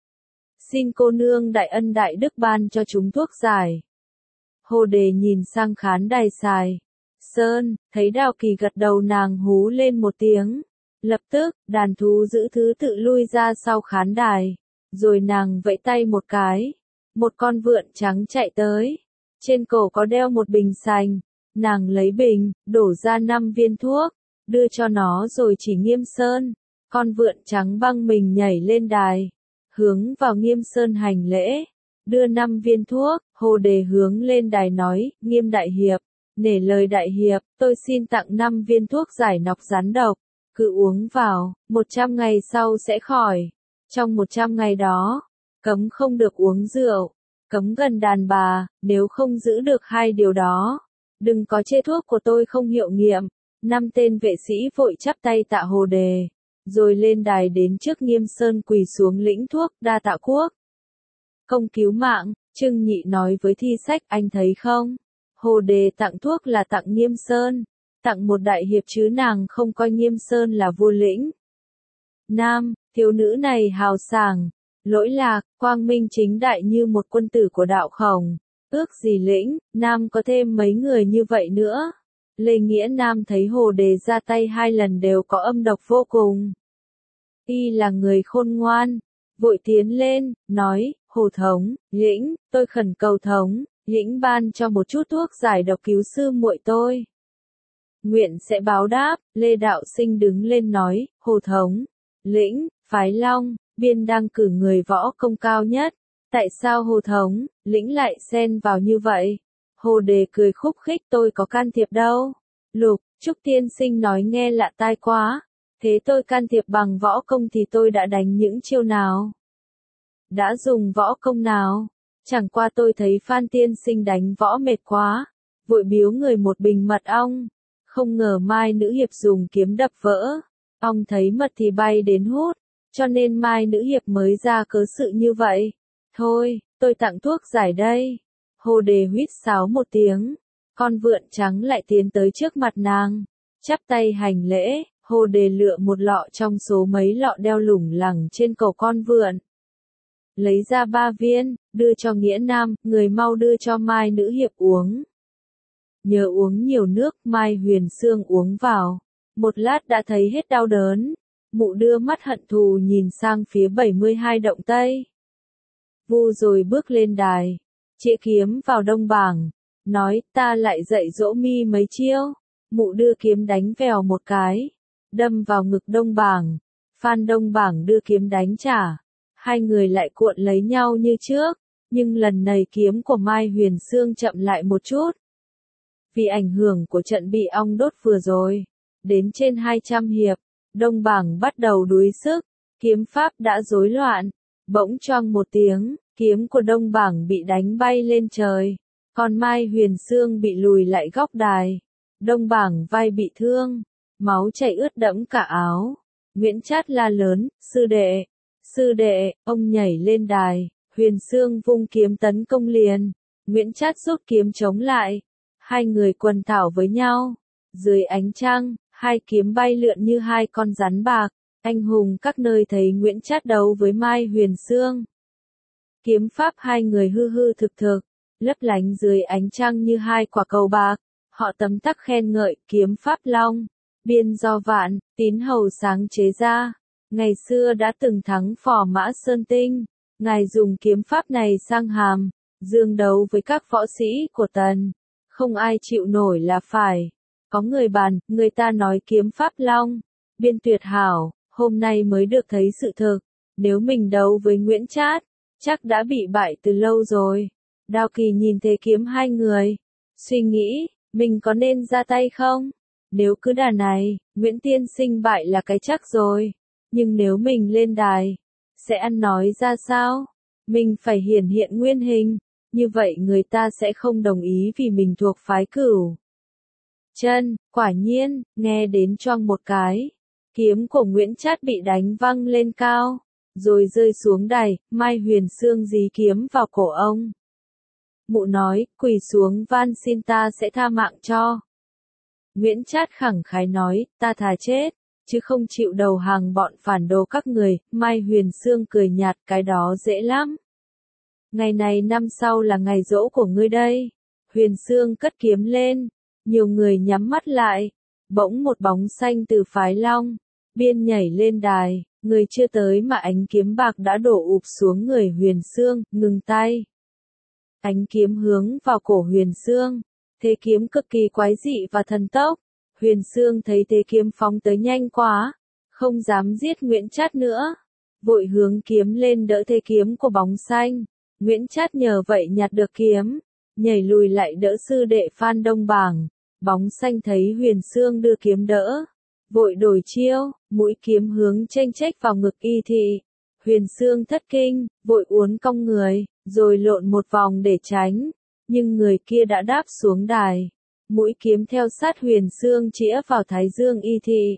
Xin cô nương đại ân đại đức ban cho chúng thuốc giải. Hồ Đề nhìn sang khán đài Sài Sơn, thấy Đào Kỳ gật đầu, nàng hú lên một tiếng. Lập tức, đàn thú giữ thứ tự lui ra sau khán đài. Rồi nàng vẫy tay một cái. Một con vượn trắng chạy tới. Trên cổ có đeo một bình sành. Nàng lấy bình, đổ ra 5 viên thuốc, đưa cho nó rồi chỉ Nghiêm Sơn. Con vượn trắng băng mình nhảy lên đài, hướng vào Nghiêm Sơn hành lễ, đưa 5 viên thuốc. Hồ Đề hướng lên đài nói, Nghiêm đại hiệp, nể lời đại hiệp, tôi xin tặng 5 viên thuốc giải nọc rắn độc, cứ uống vào, 100 ngày sau sẽ khỏi. Trong 100 ngày đó, cấm không được uống rượu, cấm gần đàn bà, nếu không giữ được 2 điều đó, đừng có chê thuốc của tôi không hiệu nghiệm. 5 tên vệ sĩ vội chắp tay tạ Hồ Đề, rồi lên đài đến trước Nghiêm Sơn quỳ xuống lĩnh thuốc, đa tạ quốc công cứu mạng. Trương Nhị nói với Thi Sách, anh thấy không? Hồ Đề tặng thuốc là tặng Nghiêm Sơn, tặng một đại hiệp chứ nàng không coi Nghiêm Sơn là vua lĩnh. Nam, thiếu nữ này hào sảng, lỗi lạc, quang minh chính đại như một quân tử của đạo Khổng. Ước gì lĩnh Nam có thêm mấy người như vậy nữa. Lê Nghĩa Nam thấy Hồ Đề ra tay 2 lần đều có âm độc vô cùng. Y là người khôn ngoan, vội tiến lên, nói, Hồ thống, lĩnh, tôi khẩn cầu thống, lĩnh ban cho một chút thuốc giải độc cứu sư muội tôi. Nguyện sẽ báo đáp. Lê Đạo Sinh đứng lên nói, Hồ thống, lĩnh, phái Long, Biên đang cử người võ công cao nhất. Tại sao Hồ thống, lĩnh lại xen vào như vậy? Hồ Đề cười khúc khích, tôi có can thiệp đâu. Lục, Trúc tiên sinh nói nghe lạ tai quá. Thế tôi can thiệp bằng võ công thì tôi đã đánh những chiêu nào? Đã dùng võ công nào? Chẳng qua tôi thấy Phan tiên sinh đánh võ mệt quá, vội biếu người một bình mật ong. Không ngờ Mai nữ hiệp dùng kiếm đập vỡ. Ong thấy mật thì bay đến hút, cho nên Mai nữ hiệp mới ra cớ sự như vậy. Thôi, tôi tặng thuốc giải đây. Hồ Đề huýt sáo một tiếng. Con vượn trắng lại tiến tới trước mặt nàng, chắp tay hành lễ. Hồ Đề lựa một lọ trong số mấy lọ đeo lủng lẳng trên cổ con vượn, lấy ra 3 viên, đưa cho Nghĩa Nam, người mau đưa cho Mai nữ hiệp uống. Nhớ uống nhiều nước. Mai Huyền Sương uống vào, một lát đã thấy hết đau đớn. Mụ đưa mắt hận thù nhìn sang phía 72 động Tây. Vu rồi bước lên đài, chĩa kiếm vào Đông Bảng, nói, ta lại dạy dỗ mi mấy chiêu. Mụ đưa kiếm đánh vèo một cái, đâm vào ngực Đông Bảng. Phan Đông Bảng đưa kiếm đánh trả. 2 người lại cuộn lấy nhau như trước, nhưng lần này kiếm của Mai Huyền Sương chậm lại một chút. Vì ảnh hưởng của trận bị ong đốt vừa rồi, đến trên 200 hiệp, Đông Bảng bắt đầu đuối sức, kiếm pháp đã rối loạn. Bỗng choang một tiếng, kiếm của Đông Bảng bị đánh bay lên trời, còn Mai Huyền Sương bị lùi lại góc đài. Đông Bảng vai bị thương, máu chảy ướt đẫm cả áo. Nguyễn Trát la lớn, sư đệ, ông nhảy lên đài. Huyền Sương vung kiếm tấn công liền. Nguyễn Trát rút kiếm chống lại. 2 người quần thảo với nhau. Dưới ánh trăng, 2 kiếm bay lượn như 2 con rắn bạc. anh hùng các nơi thấy Nguyễn Trát đấu với Mai Huyền Sương. Kiếm pháp hai người hư hư thực thực, lấp lánh dưới ánh trăng như hai quả cầu bạc. Họ tấm tắc khen ngợi kiếm pháp long, biên do Vạn Tín Hầu sáng chế ra. Ngày xưa đã từng thắng Phò Mã Sơn Tinh. Ngài dùng kiếm pháp này sang hàm, dương đấu với các võ sĩ của Tần. Không ai chịu nổi là phải. Có người bàn, người ta nói kiếm pháp long, biên tuyệt hảo, hôm nay mới được thấy sự thực. Nếu mình đấu với Nguyễn Trát, chắc đã bị bại từ lâu rồi. Đao Kỳ nhìn thế kiếm hai người, suy nghĩ, mình có nên ra tay không? Nếu cứ đà này, Nguyễn Tiên Sinh bại là cái chắc rồi. Nhưng nếu mình lên đài, sẽ ăn nói ra sao? Mình phải hiển hiện nguyên hình, như vậy người ta sẽ không đồng ý vì mình thuộc phái Cửu Chân. Quả nhiên, nghe đến choang một cái, kiếm của Nguyễn Trát bị đánh văng lên cao, rồi rơi xuống đài. Mai Huyền Sương dí kiếm vào cổ ông. Mụ nói, quỳ xuống van xin ta sẽ tha mạng cho. Nguyễn Trát khẳng khái nói, ta thà chết, chứ không chịu đầu hàng bọn phản đồ các người. Mai Huyền Sương cười nhạt, cái đó dễ lắm. Ngày này năm sau là ngày giỗ của ngươi đây. Huyền Sương cất kiếm lên, nhiều người nhắm mắt lại. Bỗng một bóng xanh từ phái Long Biên nhảy lên đài, người chưa tới mà ánh kiếm bạc đã đổ ụp xuống người Huyền Sương, ngừng tay. Ánh kiếm hướng vào cổ Huyền Sương, thế kiếm cực kỳ quái dị và thần tốc. Huyền Sương thấy thế kiếm phóng tới nhanh quá, không dám giết Nguyễn Trát nữa, vội hướng kiếm lên đỡ thế kiếm của bóng xanh. Nguyễn Trát nhờ vậy nhặt được kiếm, nhảy lùi lại đỡ sư đệ Phan Đông Bảng. Bóng xanh thấy Huyền Sương đưa kiếm đỡ, vội đổi chiêu, mũi kiếm hướng chênh chếch vào ngực Y Thị. Huyền Sương thất kinh, vội uốn cong người, rồi lộn một vòng để tránh, nhưng người kia đã đáp xuống đài. Mũi kiếm theo sát Huyền Sương chĩa vào thái dương Y Thị.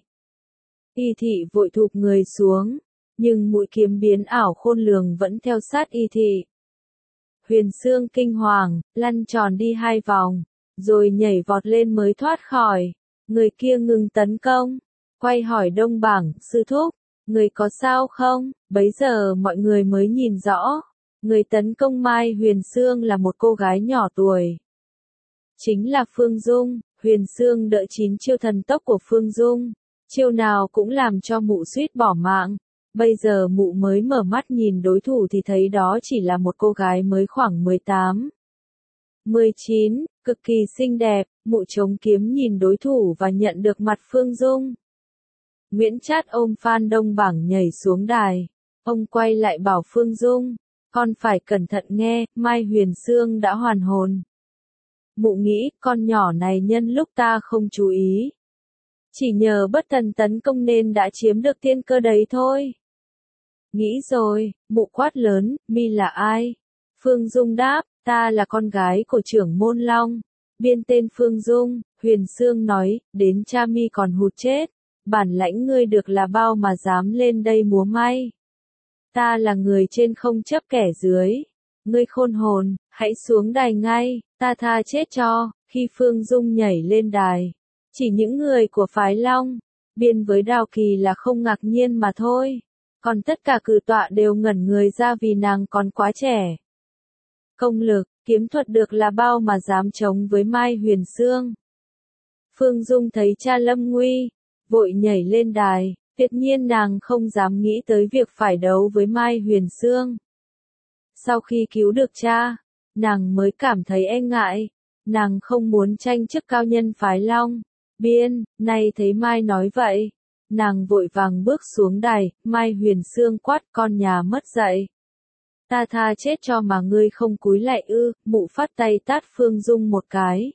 Y Thị vội thụp người xuống, nhưng mũi kiếm biến ảo khôn lường vẫn theo sát Y Thị. Huyền Sương kinh hoàng, lăn tròn đi hai vòng, rồi nhảy vọt lên mới thoát khỏi. Người kia ngừng tấn công, quay hỏi Đông Bảng, sư thúc, người có sao không? Bấy giờ mọi người mới nhìn rõ, người tấn công Mai Huyền Sương là một cô gái nhỏ tuổi. Chính là Phương Dung. Huyền Sương đỡ 9 chiêu thần tốc của Phương Dung, chiêu nào cũng làm cho mụ suýt bỏ mạng. Bây giờ mụ mới mở mắt nhìn đối thủ thì thấy đó chỉ là một cô gái mới khoảng 18, 19, cực kỳ xinh đẹp. Mụ chống kiếm nhìn đối thủ và nhận được mặt Phương Dung. Nguyễn Trát ôm Phan Đông Bảng nhảy xuống đài. Ông quay lại bảo Phương Dung, con phải cẩn thận nghe, Mai Huyền Sương đã hoàn hồn. Mụ nghĩ, con nhỏ này nhân lúc ta không chú ý, chỉ nhờ bất thần tấn công nên đã chiếm được tiên cơ đấy thôi. Nghĩ rồi, mụ quát lớn, mi là ai? Phương Dung đáp, ta là con gái của trưởng môn Long Biên tên Phương Dung. Huyền Sương nói, đến cha mi còn hụt chết, bản lãnh ngươi được là bao mà dám lên đây múa may. Ta là người trên không chấp kẻ dưới. Ngươi khôn hồn, hãy xuống đài ngay, ta tha chết cho. Khi Phương Dung nhảy lên đài, chỉ những người của phái Long Biên với Đao Kỳ là không ngạc nhiên mà thôi. Còn tất cả cử tọa đều ngẩn người ra vì nàng còn quá trẻ. Công lực, kiếm thuật được là bao mà dám chống với Mai Huyền Sương. Phương Dung thấy cha lâm nguy, vội nhảy lên đài. Tuyệt nhiên nàng không dám nghĩ tới việc phải đấu với Mai Huyền Sương. Sau khi cứu được cha, nàng mới cảm thấy e ngại. Nàng không muốn tranh chức cao nhân phái Long Biên. Nay thấy Mai nói vậy, nàng vội vàng bước xuống đài. Mai Huyền Sương quát, con nhà mất dạy, ta tha chết cho mà ngươi không cúi lại ư? Mụ phát tay tát Phương Dung một cái.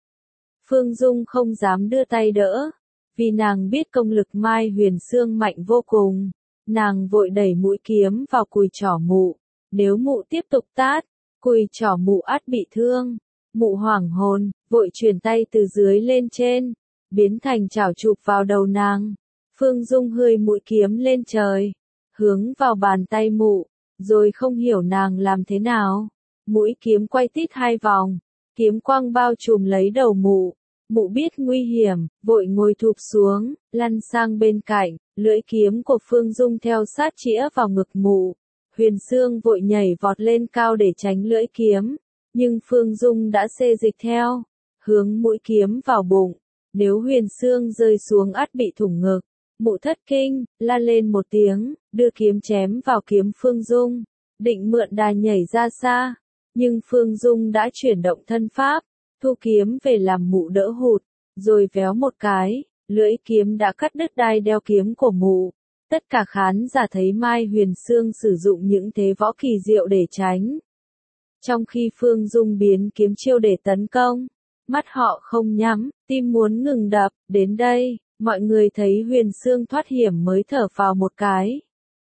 Phương Dung không dám đưa tay đỡ, vì nàng biết công lực Mai Huyền Sương mạnh vô cùng. Nàng vội đẩy mũi kiếm vào cùi trỏ mụ. Nếu mụ tiếp tục tát, cùi trỏ mụ ắt bị thương. Mụ hoảng hồn, vội chuyển tay từ dưới lên trên, biến thành chảo chụp vào đầu nàng. Phương Dung hơi mũi kiếm lên trời, hướng vào bàn tay mụ, rồi không hiểu nàng làm thế nào. Mũi kiếm quay tít hai vòng, kiếm quang bao trùm lấy đầu mụ. Mụ biết nguy hiểm, vội ngồi thụp xuống, lăn sang bên cạnh, Lưỡi kiếm của Phương Dung theo sát chĩa vào ngực mụ. Huyền Sương vội nhảy vọt lên cao để tránh lưỡi kiếm, nhưng Phương Dung đã xê dịch theo, hướng mũi kiếm vào bụng. Nếu Huyền Sương rơi xuống ắt bị thủng ngực. Mụ thất kinh, la lên một tiếng, đưa kiếm chém vào kiếm Phương Dung, định mượn đà nhảy ra xa, nhưng Phương Dung đã chuyển động thân pháp, thu kiếm về làm mụ đỡ hụt, rồi véo một cái, lưỡi kiếm đã cắt đứt đai đeo kiếm của mụ. Tất cả khán giả thấy Mai Huyền Sương sử dụng những thế võ kỳ diệu để tránh, trong khi Phương Dung biến kiếm chiêu để tấn công. Mắt họ không nhắm, tim muốn ngừng đập. Đến đây, mọi người thấy Huyền Sương thoát hiểm mới thở phào một cái.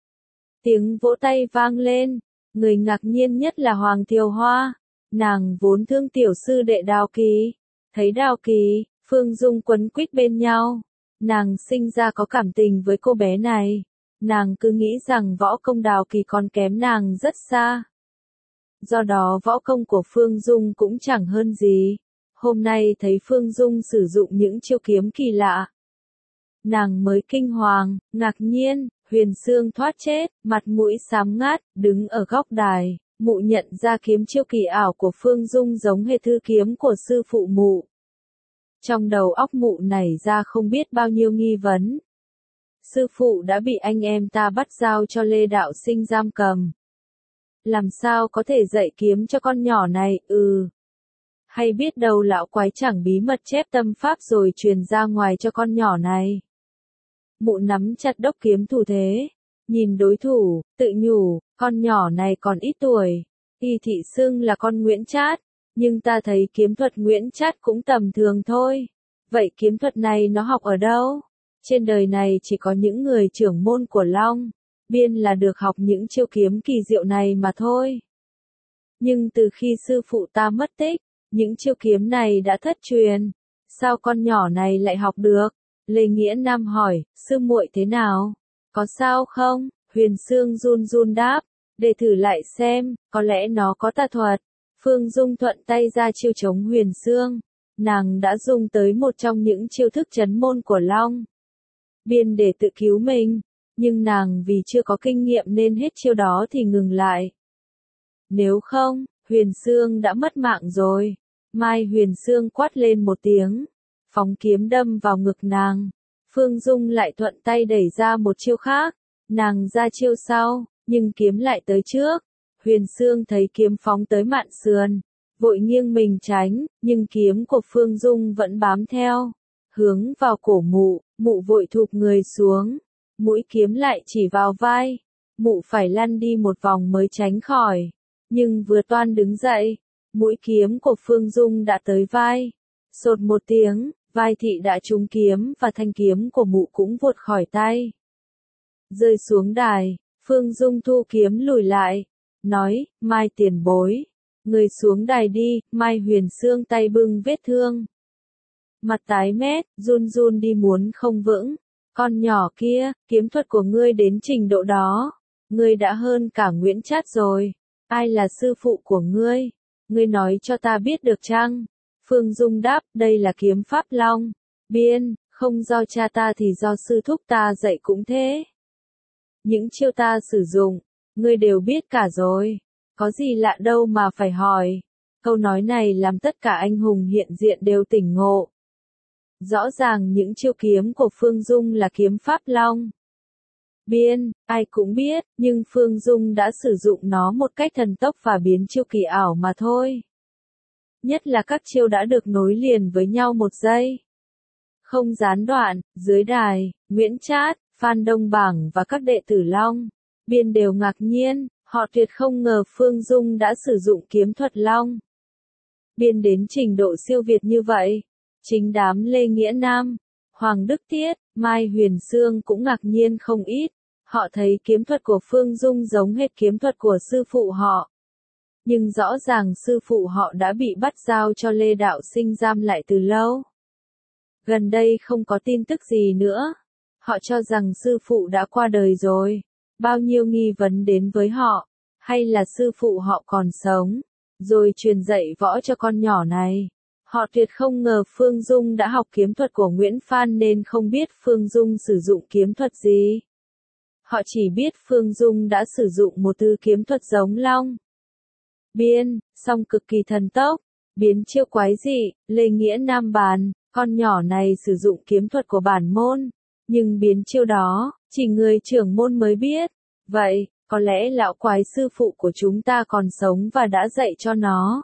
Tiếng vỗ tay vang lên, người ngạc nhiên nhất là Hoàng Thiều Hoa. Nàng vốn thương tiểu sư đệ Đào Kỳ, thấy Đào Kỳ, Phương Dung quấn quýt bên nhau, nàng sinh ra có cảm tình với cô bé này. Nàng cứ nghĩ rằng võ công Đào Kỳ còn kém nàng rất xa. Do đó võ công của Phương Dung cũng chẳng hơn gì. Hôm nay thấy Phương Dung sử dụng những chiêu kiếm kỳ lạ, nàng mới kinh hoàng, ngạc nhiên. Huyền Sương thoát chết, mặt mũi xám ngát, đứng ở góc đài. Mụ nhận ra kiếm chiêu kỳ ảo của Phương Dung giống hệt thư kiếm của sư phụ mụ. Trong đầu óc mụ nảy ra không biết bao nhiêu nghi vấn. Sư phụ đã bị anh em ta bắt giao cho Lê Đạo Sinh giam cầm. Làm sao có thể dạy kiếm cho con nhỏ này, Hay biết đâu lão quái chẳng bí mật chép tâm pháp rồi truyền ra ngoài cho con nhỏ này. Mụ nắm chặt đốc kiếm thủ thế, nhìn đối thủ, tự nhủ, con nhỏ này còn ít tuổi, y thị xưng là con Nguyễn Trát, nhưng ta thấy kiếm thuật Nguyễn Trát cũng tầm thường thôi. Vậy kiếm thuật này nó học ở đâu? Trên đời này chỉ có những người trưởng môn của Long Biên là được học những chiêu kiếm kỳ diệu này mà thôi. Nhưng từ khi sư phụ ta mất tích, những chiêu kiếm này đã thất truyền. Sao con nhỏ này lại học được? Lê Nghĩa Nam hỏi, sư muội thế nào? Có sao không? Huyền Sương run run đáp, để thử lại xem, có lẽ nó có tà thuật. Phương Dung thuận tay ra chiêu chống Huyền Sương. Nàng đã dùng tới một trong những chiêu thức trấn môn của Long Biên để tự cứu mình, nhưng nàng vì chưa có kinh nghiệm nên hết chiêu đó thì ngừng lại. Nếu không, Huyền Sương đã mất mạng rồi. Mai Huyền Sương quát lên một tiếng, phóng kiếm đâm vào ngực nàng. Phương Dung lại thuận tay đẩy ra một chiêu khác, nàng ra chiêu sau, nhưng kiếm lại tới trước. Huyền Sương thấy kiếm phóng tới mạn sườn, vội nghiêng mình tránh, nhưng kiếm của Phương Dung vẫn bám theo, hướng vào cổ mụ. Mụ vội thụp người xuống, mũi kiếm lại chỉ vào vai. Mụ phải lăn đi một vòng mới tránh khỏi, nhưng vừa toan đứng dậy, mũi kiếm của Phương Dung đã tới vai. Sột một tiếng, vai thị đã trúng kiếm và thanh kiếm của mụ cũng vụt khỏi tay. Rơi xuống đài, Phương Dung thu kiếm lùi lại, nói, Mai tiền bối, người xuống đài đi. Mai Huyền Sương tay bưng vết thương, mặt tái mét, run run đi muốn không vững. Con nhỏ kia, kiếm thuật của ngươi đến trình độ đó, ngươi đã hơn cả Nguyễn Trát rồi. Ai là sư phụ của ngươi? Ngươi nói cho ta biết được chăng? Phương Dung đáp, đây là kiếm pháp Long Biên, không do cha ta thì do sư thúc ta dạy cũng thế. Những chiêu ta sử dụng, ngươi đều biết cả rồi, có gì lạ đâu mà phải hỏi. Câu nói này làm tất cả anh hùng hiện diện đều tỉnh ngộ. Rõ ràng những chiêu kiếm của Phương Dung là kiếm pháp Long Biên, ai cũng biết, nhưng Phương Dung đã sử dụng nó một cách thần tốc và biến chiêu kỳ ảo mà thôi. Nhất là các chiêu đã được nối liền với nhau một giây, không gián đoạn. Dưới đài, Nguyễn Trát, Phan Đông Bảng và các đệ tử Long Biên đều ngạc nhiên, họ tuyệt không ngờ Phương Dung đã sử dụng kiếm thuật Long Biên đến trình độ siêu việt như vậy. Chính đám Lê Nghĩa Nam, Hoàng Đức Tiết, Mai Huyền Sương cũng ngạc nhiên không ít. Họ thấy kiếm thuật của Phương Dung giống hệt kiếm thuật của sư phụ họ. Nhưng rõ ràng sư phụ họ đã bị bắt giao cho Lê Đạo Sinh giam lại từ lâu. Gần đây không có tin tức gì nữa. Họ cho rằng sư phụ đã qua đời rồi. Bao nhiêu nghi vấn đến với họ. Hay là sư phụ họ còn sống, rồi truyền dạy võ cho con nhỏ này. Họ tuyệt không ngờ Phương Dung đã học kiếm thuật của Nguyễn Phan nên không biết Phương Dung sử dụng kiếm thuật gì. Họ chỉ biết Phương Dung đã sử dụng một thứ kiếm thuật giống Long Biên, song cực kỳ thần tốc, biến chiêu quái dị. Lê Nghĩa Nam bàn, con nhỏ này sử dụng kiếm thuật của bản môn, nhưng biến chiêu đó, chỉ người trưởng môn mới biết. Vậy, có lẽ lão quái sư phụ của chúng ta còn sống và đã dạy cho nó.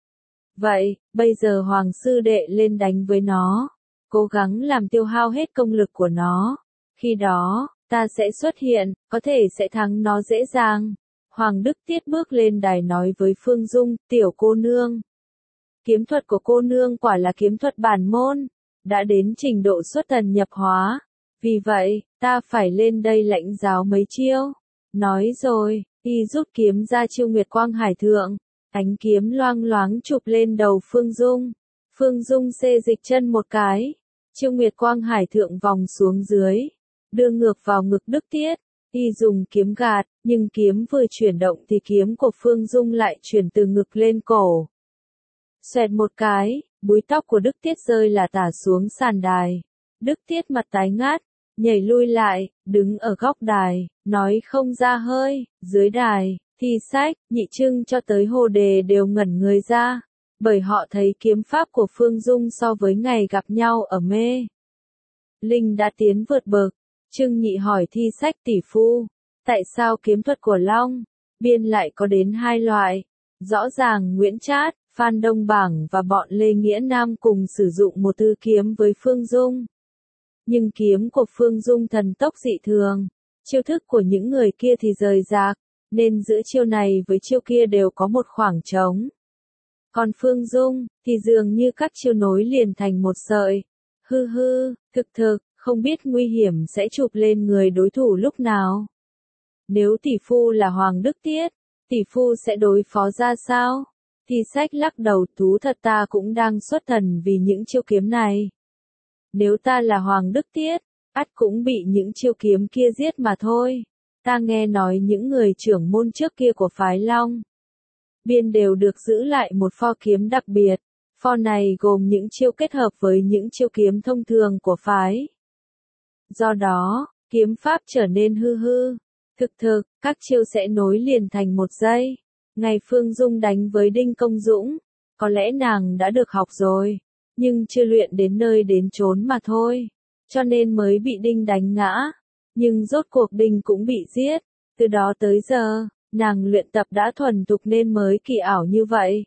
Vậy, bây giờ Hoàng sư đệ lên đánh với nó, cố gắng làm tiêu hao hết công lực của nó. Khi đó, ta sẽ xuất hiện, có thể sẽ thắng nó dễ dàng. Hoàng Đức Tiết bước lên đài nói với Phương Dung, tiểu cô nương. Kiếm thuật của cô nương quả là kiếm thuật bản môn, đã đến trình độ xuất thần nhập hóa. Vì vậy, ta phải lên đây lãnh giáo mấy chiêu. Nói rồi, y rút kiếm ra chiêu Nguyệt Quang Hải Thượng. Ánh kiếm loang loáng chụp lên đầu Phương Dung. Phương Dung xê dịch chân một cái. Chiêu Nguyệt Quang Hải Thượng vòng xuống dưới. Đưa ngược vào ngực Đức Tiết. Y dùng kiếm gạt, nhưng kiếm vừa chuyển động thì kiếm của Phương Dung lại chuyển từ ngực lên cổ. Xoẹt một cái, búi tóc của Đức Tiết rơi là tả xuống sàn đài. Đức Tiết mặt tái ngát, nhảy lui lại, đứng ở góc đài, nói không ra hơi. Dưới đài, Thi Sách, Nhị Trưng cho tới Hồ Đề đều ngẩn người ra, bởi họ thấy kiếm pháp của Phương Dung so với ngày gặp nhau ở Mê Linh đã tiến vượt bậc. Trưng Nhị hỏi Thi Sách tỷ phu, tại sao kiếm thuật của Long Biên lại có đến hai loại? Rõ ràng Nguyễn Trát, Phan Đông Bảng và bọn Lê Nghĩa Nam cùng sử dụng một thứ kiếm với Phương Dung. Nhưng kiếm của Phương Dung thần tốc dị thường, chiêu thức của những người kia thì rời rạc, nên giữa chiêu này với chiêu kia đều có một khoảng trống. Còn Phương Dung, thì dường như các chiêu nối liền thành một sợi. Thực, không biết nguy hiểm sẽ chụp lên người đối thủ lúc nào. Nếu tỷ phu là Hoàng Đức Tiết, tỷ phu sẽ đối phó ra sao? Thi Sách lắc đầu, thú thật ta cũng đang xuất thần vì những chiêu kiếm này. Nếu ta là Hoàng Đức Tiết, ắt cũng bị những chiêu kiếm kia giết mà thôi. Ta nghe nói những người trưởng môn trước kia của phái Long Biên đều được giữ lại một pho kiếm đặc biệt. Pho này gồm những chiêu kết hợp với những chiêu kiếm thông thường của phái. Do đó, kiếm pháp trở nên thực, các chiêu sẽ nối liền thành một giây. Ngày Phương Dung đánh với Đinh Công Dũng, có lẽ nàng đã được học rồi, nhưng chưa luyện đến nơi đến chốn mà thôi, cho nên mới bị Đinh đánh ngã. Nhưng rốt cuộc Đinh cũng bị giết, từ đó tới giờ, nàng luyện tập đã thuần thục nên mới kỳ ảo như vậy.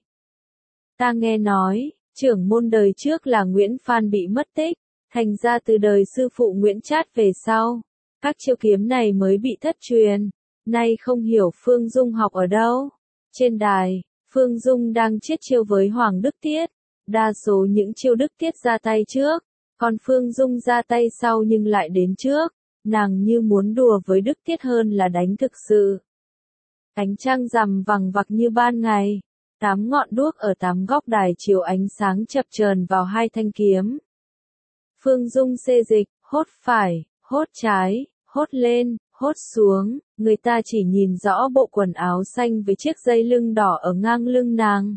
Ta nghe nói, trưởng môn đời trước là Nguyễn Phan bị mất tích, thành ra từ đời sư phụ Nguyễn Trát về sau, các chiêu kiếm này mới bị thất truyền. Nay không hiểu Phương Dung học ở đâu. Trên đài, Phương Dung đang chiết chiêu với Hoàng Đức Tiết. Đa số những chiêu Đức Tiết ra tay trước, còn Phương Dung ra tay sau nhưng lại đến trước. Nàng như muốn đùa với Đức Tiết hơn là đánh thực sự. Ánh trăng rằm vằng vặc như ban ngày. 8 ngọn đuốc ở 8 góc đài chiếu ánh sáng chập chờn vào hai thanh kiếm. Phương Dung xê dịch, hốt phải, hốt trái, hốt lên, hốt xuống, người ta chỉ nhìn rõ bộ quần áo xanh với chiếc dây lưng đỏ ở ngang lưng nàng.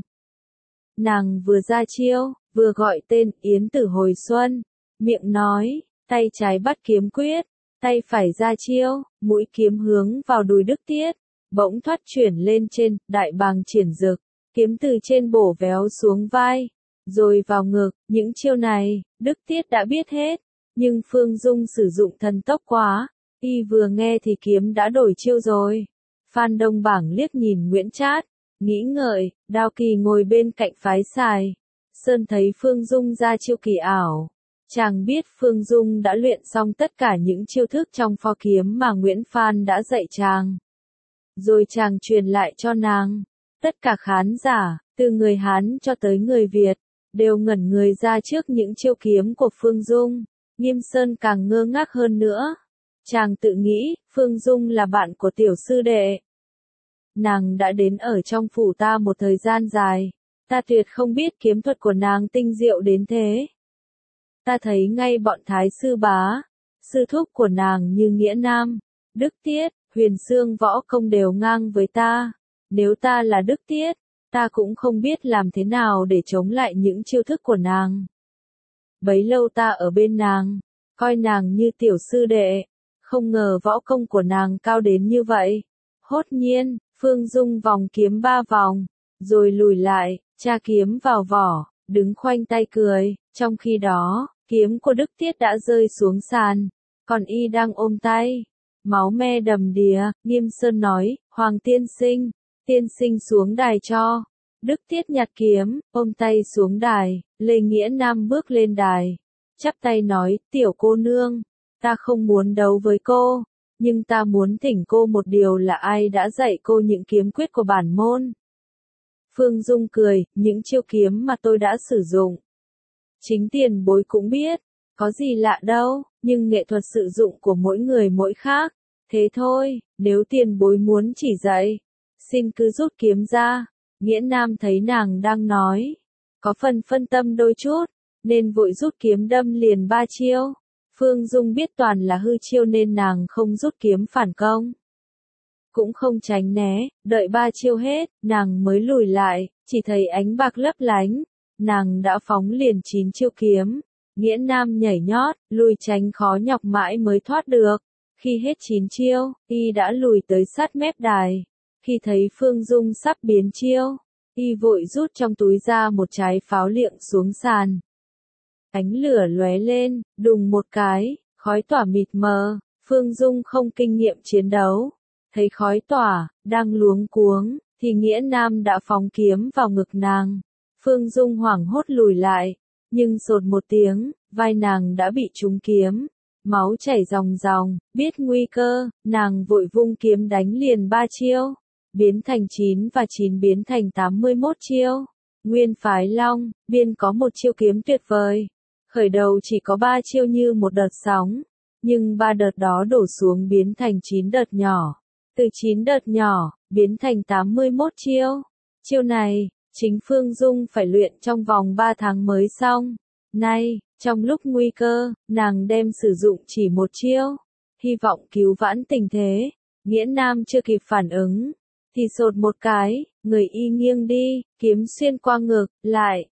Nàng vừa ra chiêu, vừa gọi tên Yến Tử Hồi Xuân, miệng nói, tay trái bắt kiếm quyết, tay phải ra chiêu, mũi kiếm hướng vào đùi Đức Tiết, bỗng thoát chuyển lên trên, đại bàng triển rực, kiếm từ trên bổ véo xuống vai, rồi vào ngực. Những chiêu này, Đức Tiết đã biết hết, nhưng Phương Dung sử dụng thần tốc quá, y vừa nghe thì kiếm đã đổi chiêu rồi. Phan Đông Bảng liếc nhìn Nguyễn Trát, nghĩ ngợi. Đao Kỳ ngồi bên cạnh phái Sài Sơn thấy Phương Dung ra chiêu kỳ ảo. Chàng biết Phương Dung đã luyện xong tất cả những chiêu thức trong pho kiếm mà Nguyễn Phan đã dạy chàng. Rồi chàng truyền lại cho nàng. Tất cả khán giả, từ người Hán cho tới người Việt, đều ngẩn người ra trước những chiêu kiếm của Phương Dung. Nghiêm Sơn càng ngơ ngác hơn nữa. Chàng tự nghĩ, Phương Dung là bạn của tiểu sư đệ. Nàng đã đến ở trong phủ ta một thời gian dài. Ta tuyệt không biết kiếm thuật của nàng tinh diệu đến thế. Ta thấy ngay bọn Thái Sư Bá, sư thúc của nàng như Nghĩa Nam, Đức Tiết, Huyền Xương võ công đều ngang với ta. Nếu ta là Đức Tiết, ta cũng không biết làm thế nào để chống lại những chiêu thức của nàng. Bấy lâu ta ở bên nàng, coi nàng như tiểu sư đệ, không ngờ võ công của nàng cao đến như vậy. Hốt nhiên, Phương Dung vòng kiếm 3 vòng, rồi lùi lại, tra kiếm vào vỏ, đứng khoanh tay cười, trong khi đó, kiếm của Đức Tiết đã rơi xuống sàn, còn y đang ôm tay, máu me đầm đìa. Nghiêm Sơn nói, Hoàng tiên sinh xuống đài cho. Đức Tiết nhặt kiếm, ôm tay xuống đài, Lê Nghĩa Nam bước lên đài, chắp tay nói, tiểu cô nương, ta không muốn đấu với cô, nhưng ta muốn thỉnh cô một điều là ai đã dạy cô những kiếm quyết của bản môn. Phương Dung cười, những chiêu kiếm mà tôi đã sử dụng. Chính tiền bối cũng biết, có gì lạ đâu, nhưng nghệ thuật sử dụng của mỗi người mỗi khác. Thế thôi, nếu tiền bối muốn chỉ dạy, xin cứ rút kiếm ra. Nghĩa Nam thấy nàng đang nói, có phần phân tâm đôi chút, nên vội rút kiếm đâm liền 3 chiêu. Phương Dung biết toàn là hư chiêu nên nàng không rút kiếm phản công. Cũng không tránh né, đợi 3 chiêu hết, nàng mới lùi lại, chỉ thấy ánh bạc lấp lánh. Nàng đã phóng liền 9 chiêu kiếm. Nghĩa Nam nhảy nhót, lùi tránh khó nhọc mãi mới thoát được. Khi hết 9 chiêu, y đã lùi tới sát mép đài. Khi thấy Phương Dung sắp biến chiêu, y vội rút trong túi ra một trái pháo liệng xuống sàn. Ánh lửa lóe lên, đùng một cái, khói tỏa mịt mờ. Phương Dung không kinh nghiệm chiến đấu, thấy khói tỏa, đang luống cuống, thì Nghĩa Nam đã phóng kiếm vào ngực nàng. Phương Dung hoảng hốt lùi lại, nhưng sột một tiếng, vai nàng đã bị trúng kiếm, máu chảy ròng ròng. Biết nguy cơ, nàng vội vung kiếm đánh liền 3 chiêu, biến thành 9 và 9 biến thành 81 chiêu. Nguyên phái Long, Biên có một chiêu kiếm tuyệt vời. Khởi đầu chỉ có 3 chiêu như một đợt sóng, nhưng 3 đợt đó đổ xuống biến thành 9 đợt nhỏ. Từ 9 đợt nhỏ, biến thành 81 chiêu. Chiêu này, chính Phương Dung phải luyện trong vòng 3 tháng mới xong. Nay, trong lúc nguy cơ, nàng đem sử dụng chỉ một chiêu, hy vọng cứu vãn tình thế. Nghĩa Nam chưa kịp phản ứng, thì sột một cái, người y nghiêng đi, kiếm xuyên qua ngực, lại,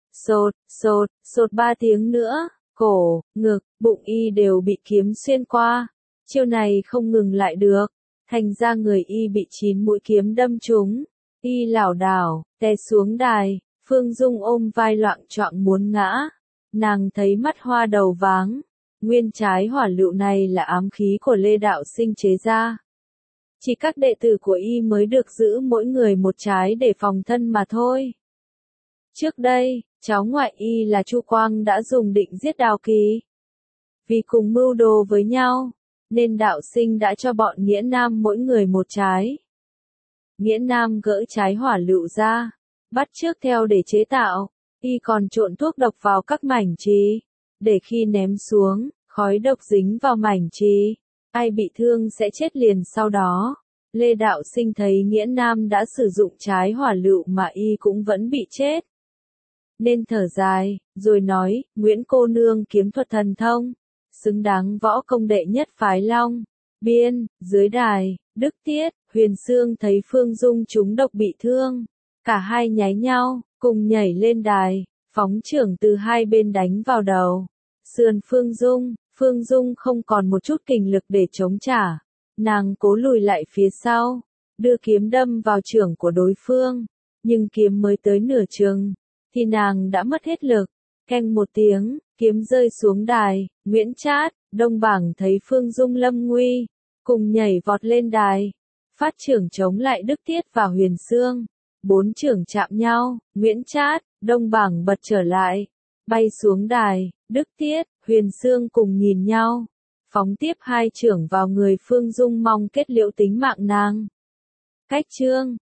sột 3 tiếng nữa, cổ, ngực, bụng y đều bị kiếm xuyên qua. Chiêu này không ngừng lại được, thành ra người y bị 9 mũi kiếm đâm trúng, y lảo đảo, té xuống đài. Phương Dung ôm vai loạng choạng muốn ngã, nàng thấy mắt hoa đầu váng. Nguyên trái hỏa lựu này là ám khí của Lê Đạo Sinh chế ra. Chỉ các đệ tử của y mới được giữ mỗi người một trái để phòng thân mà thôi. Trước đây, cháu ngoại y là Chu Quang đã dùng định giết Đào Kỳ. Vì cùng mưu đồ với nhau, nên Đạo Sinh đã cho bọn Nghĩa Nam mỗi người một trái. Nghĩa Nam gỡ trái hỏa lựu ra, bắt chước theo để chế tạo, y còn trộn thuốc độc vào các mảnh trì, để khi ném xuống, khói độc dính vào mảnh trì, ai bị thương sẽ chết liền sau đó. Lê Đạo Sinh thấy Nghĩa Nam đã sử dụng trái hỏa lựu mà y cũng vẫn bị chết, nên thở dài, rồi nói, Nguyễn cô nương kiếm thuật thần thông, xứng đáng võ công đệ nhất phái Long, Biên. Dưới đài, Đức Tiết, Huyền Xương thấy Phương Dung trúng độc bị thương, cả hai nháy nhau, cùng nhảy lên đài, phóng chưởng từ hai bên đánh vào đầu, sườn Phương Dung không còn một chút kình lực để chống trả, nàng cố lùi lại phía sau, đưa kiếm đâm vào chưởng của đối phương, nhưng kiếm mới tới nửa chừng, thì nàng đã mất hết lực, keng một tiếng, kiếm rơi xuống đài. Nguyễn Trát, Đông Bảng thấy Phương Dung lâm nguy, cùng nhảy vọt lên đài, phát chưởng chống lại Đức Tiết và Huyền Xương. 4 chưởng chạm nhau, Nguyễn Trát, Đông Bảng bật trở lại, bay xuống đài. Đức Tiết, Huyền Xương cùng nhìn nhau, phóng tiếp 2 chưởng vào người Phương Dung mong kết liễu tính mạng nàng. Cách chương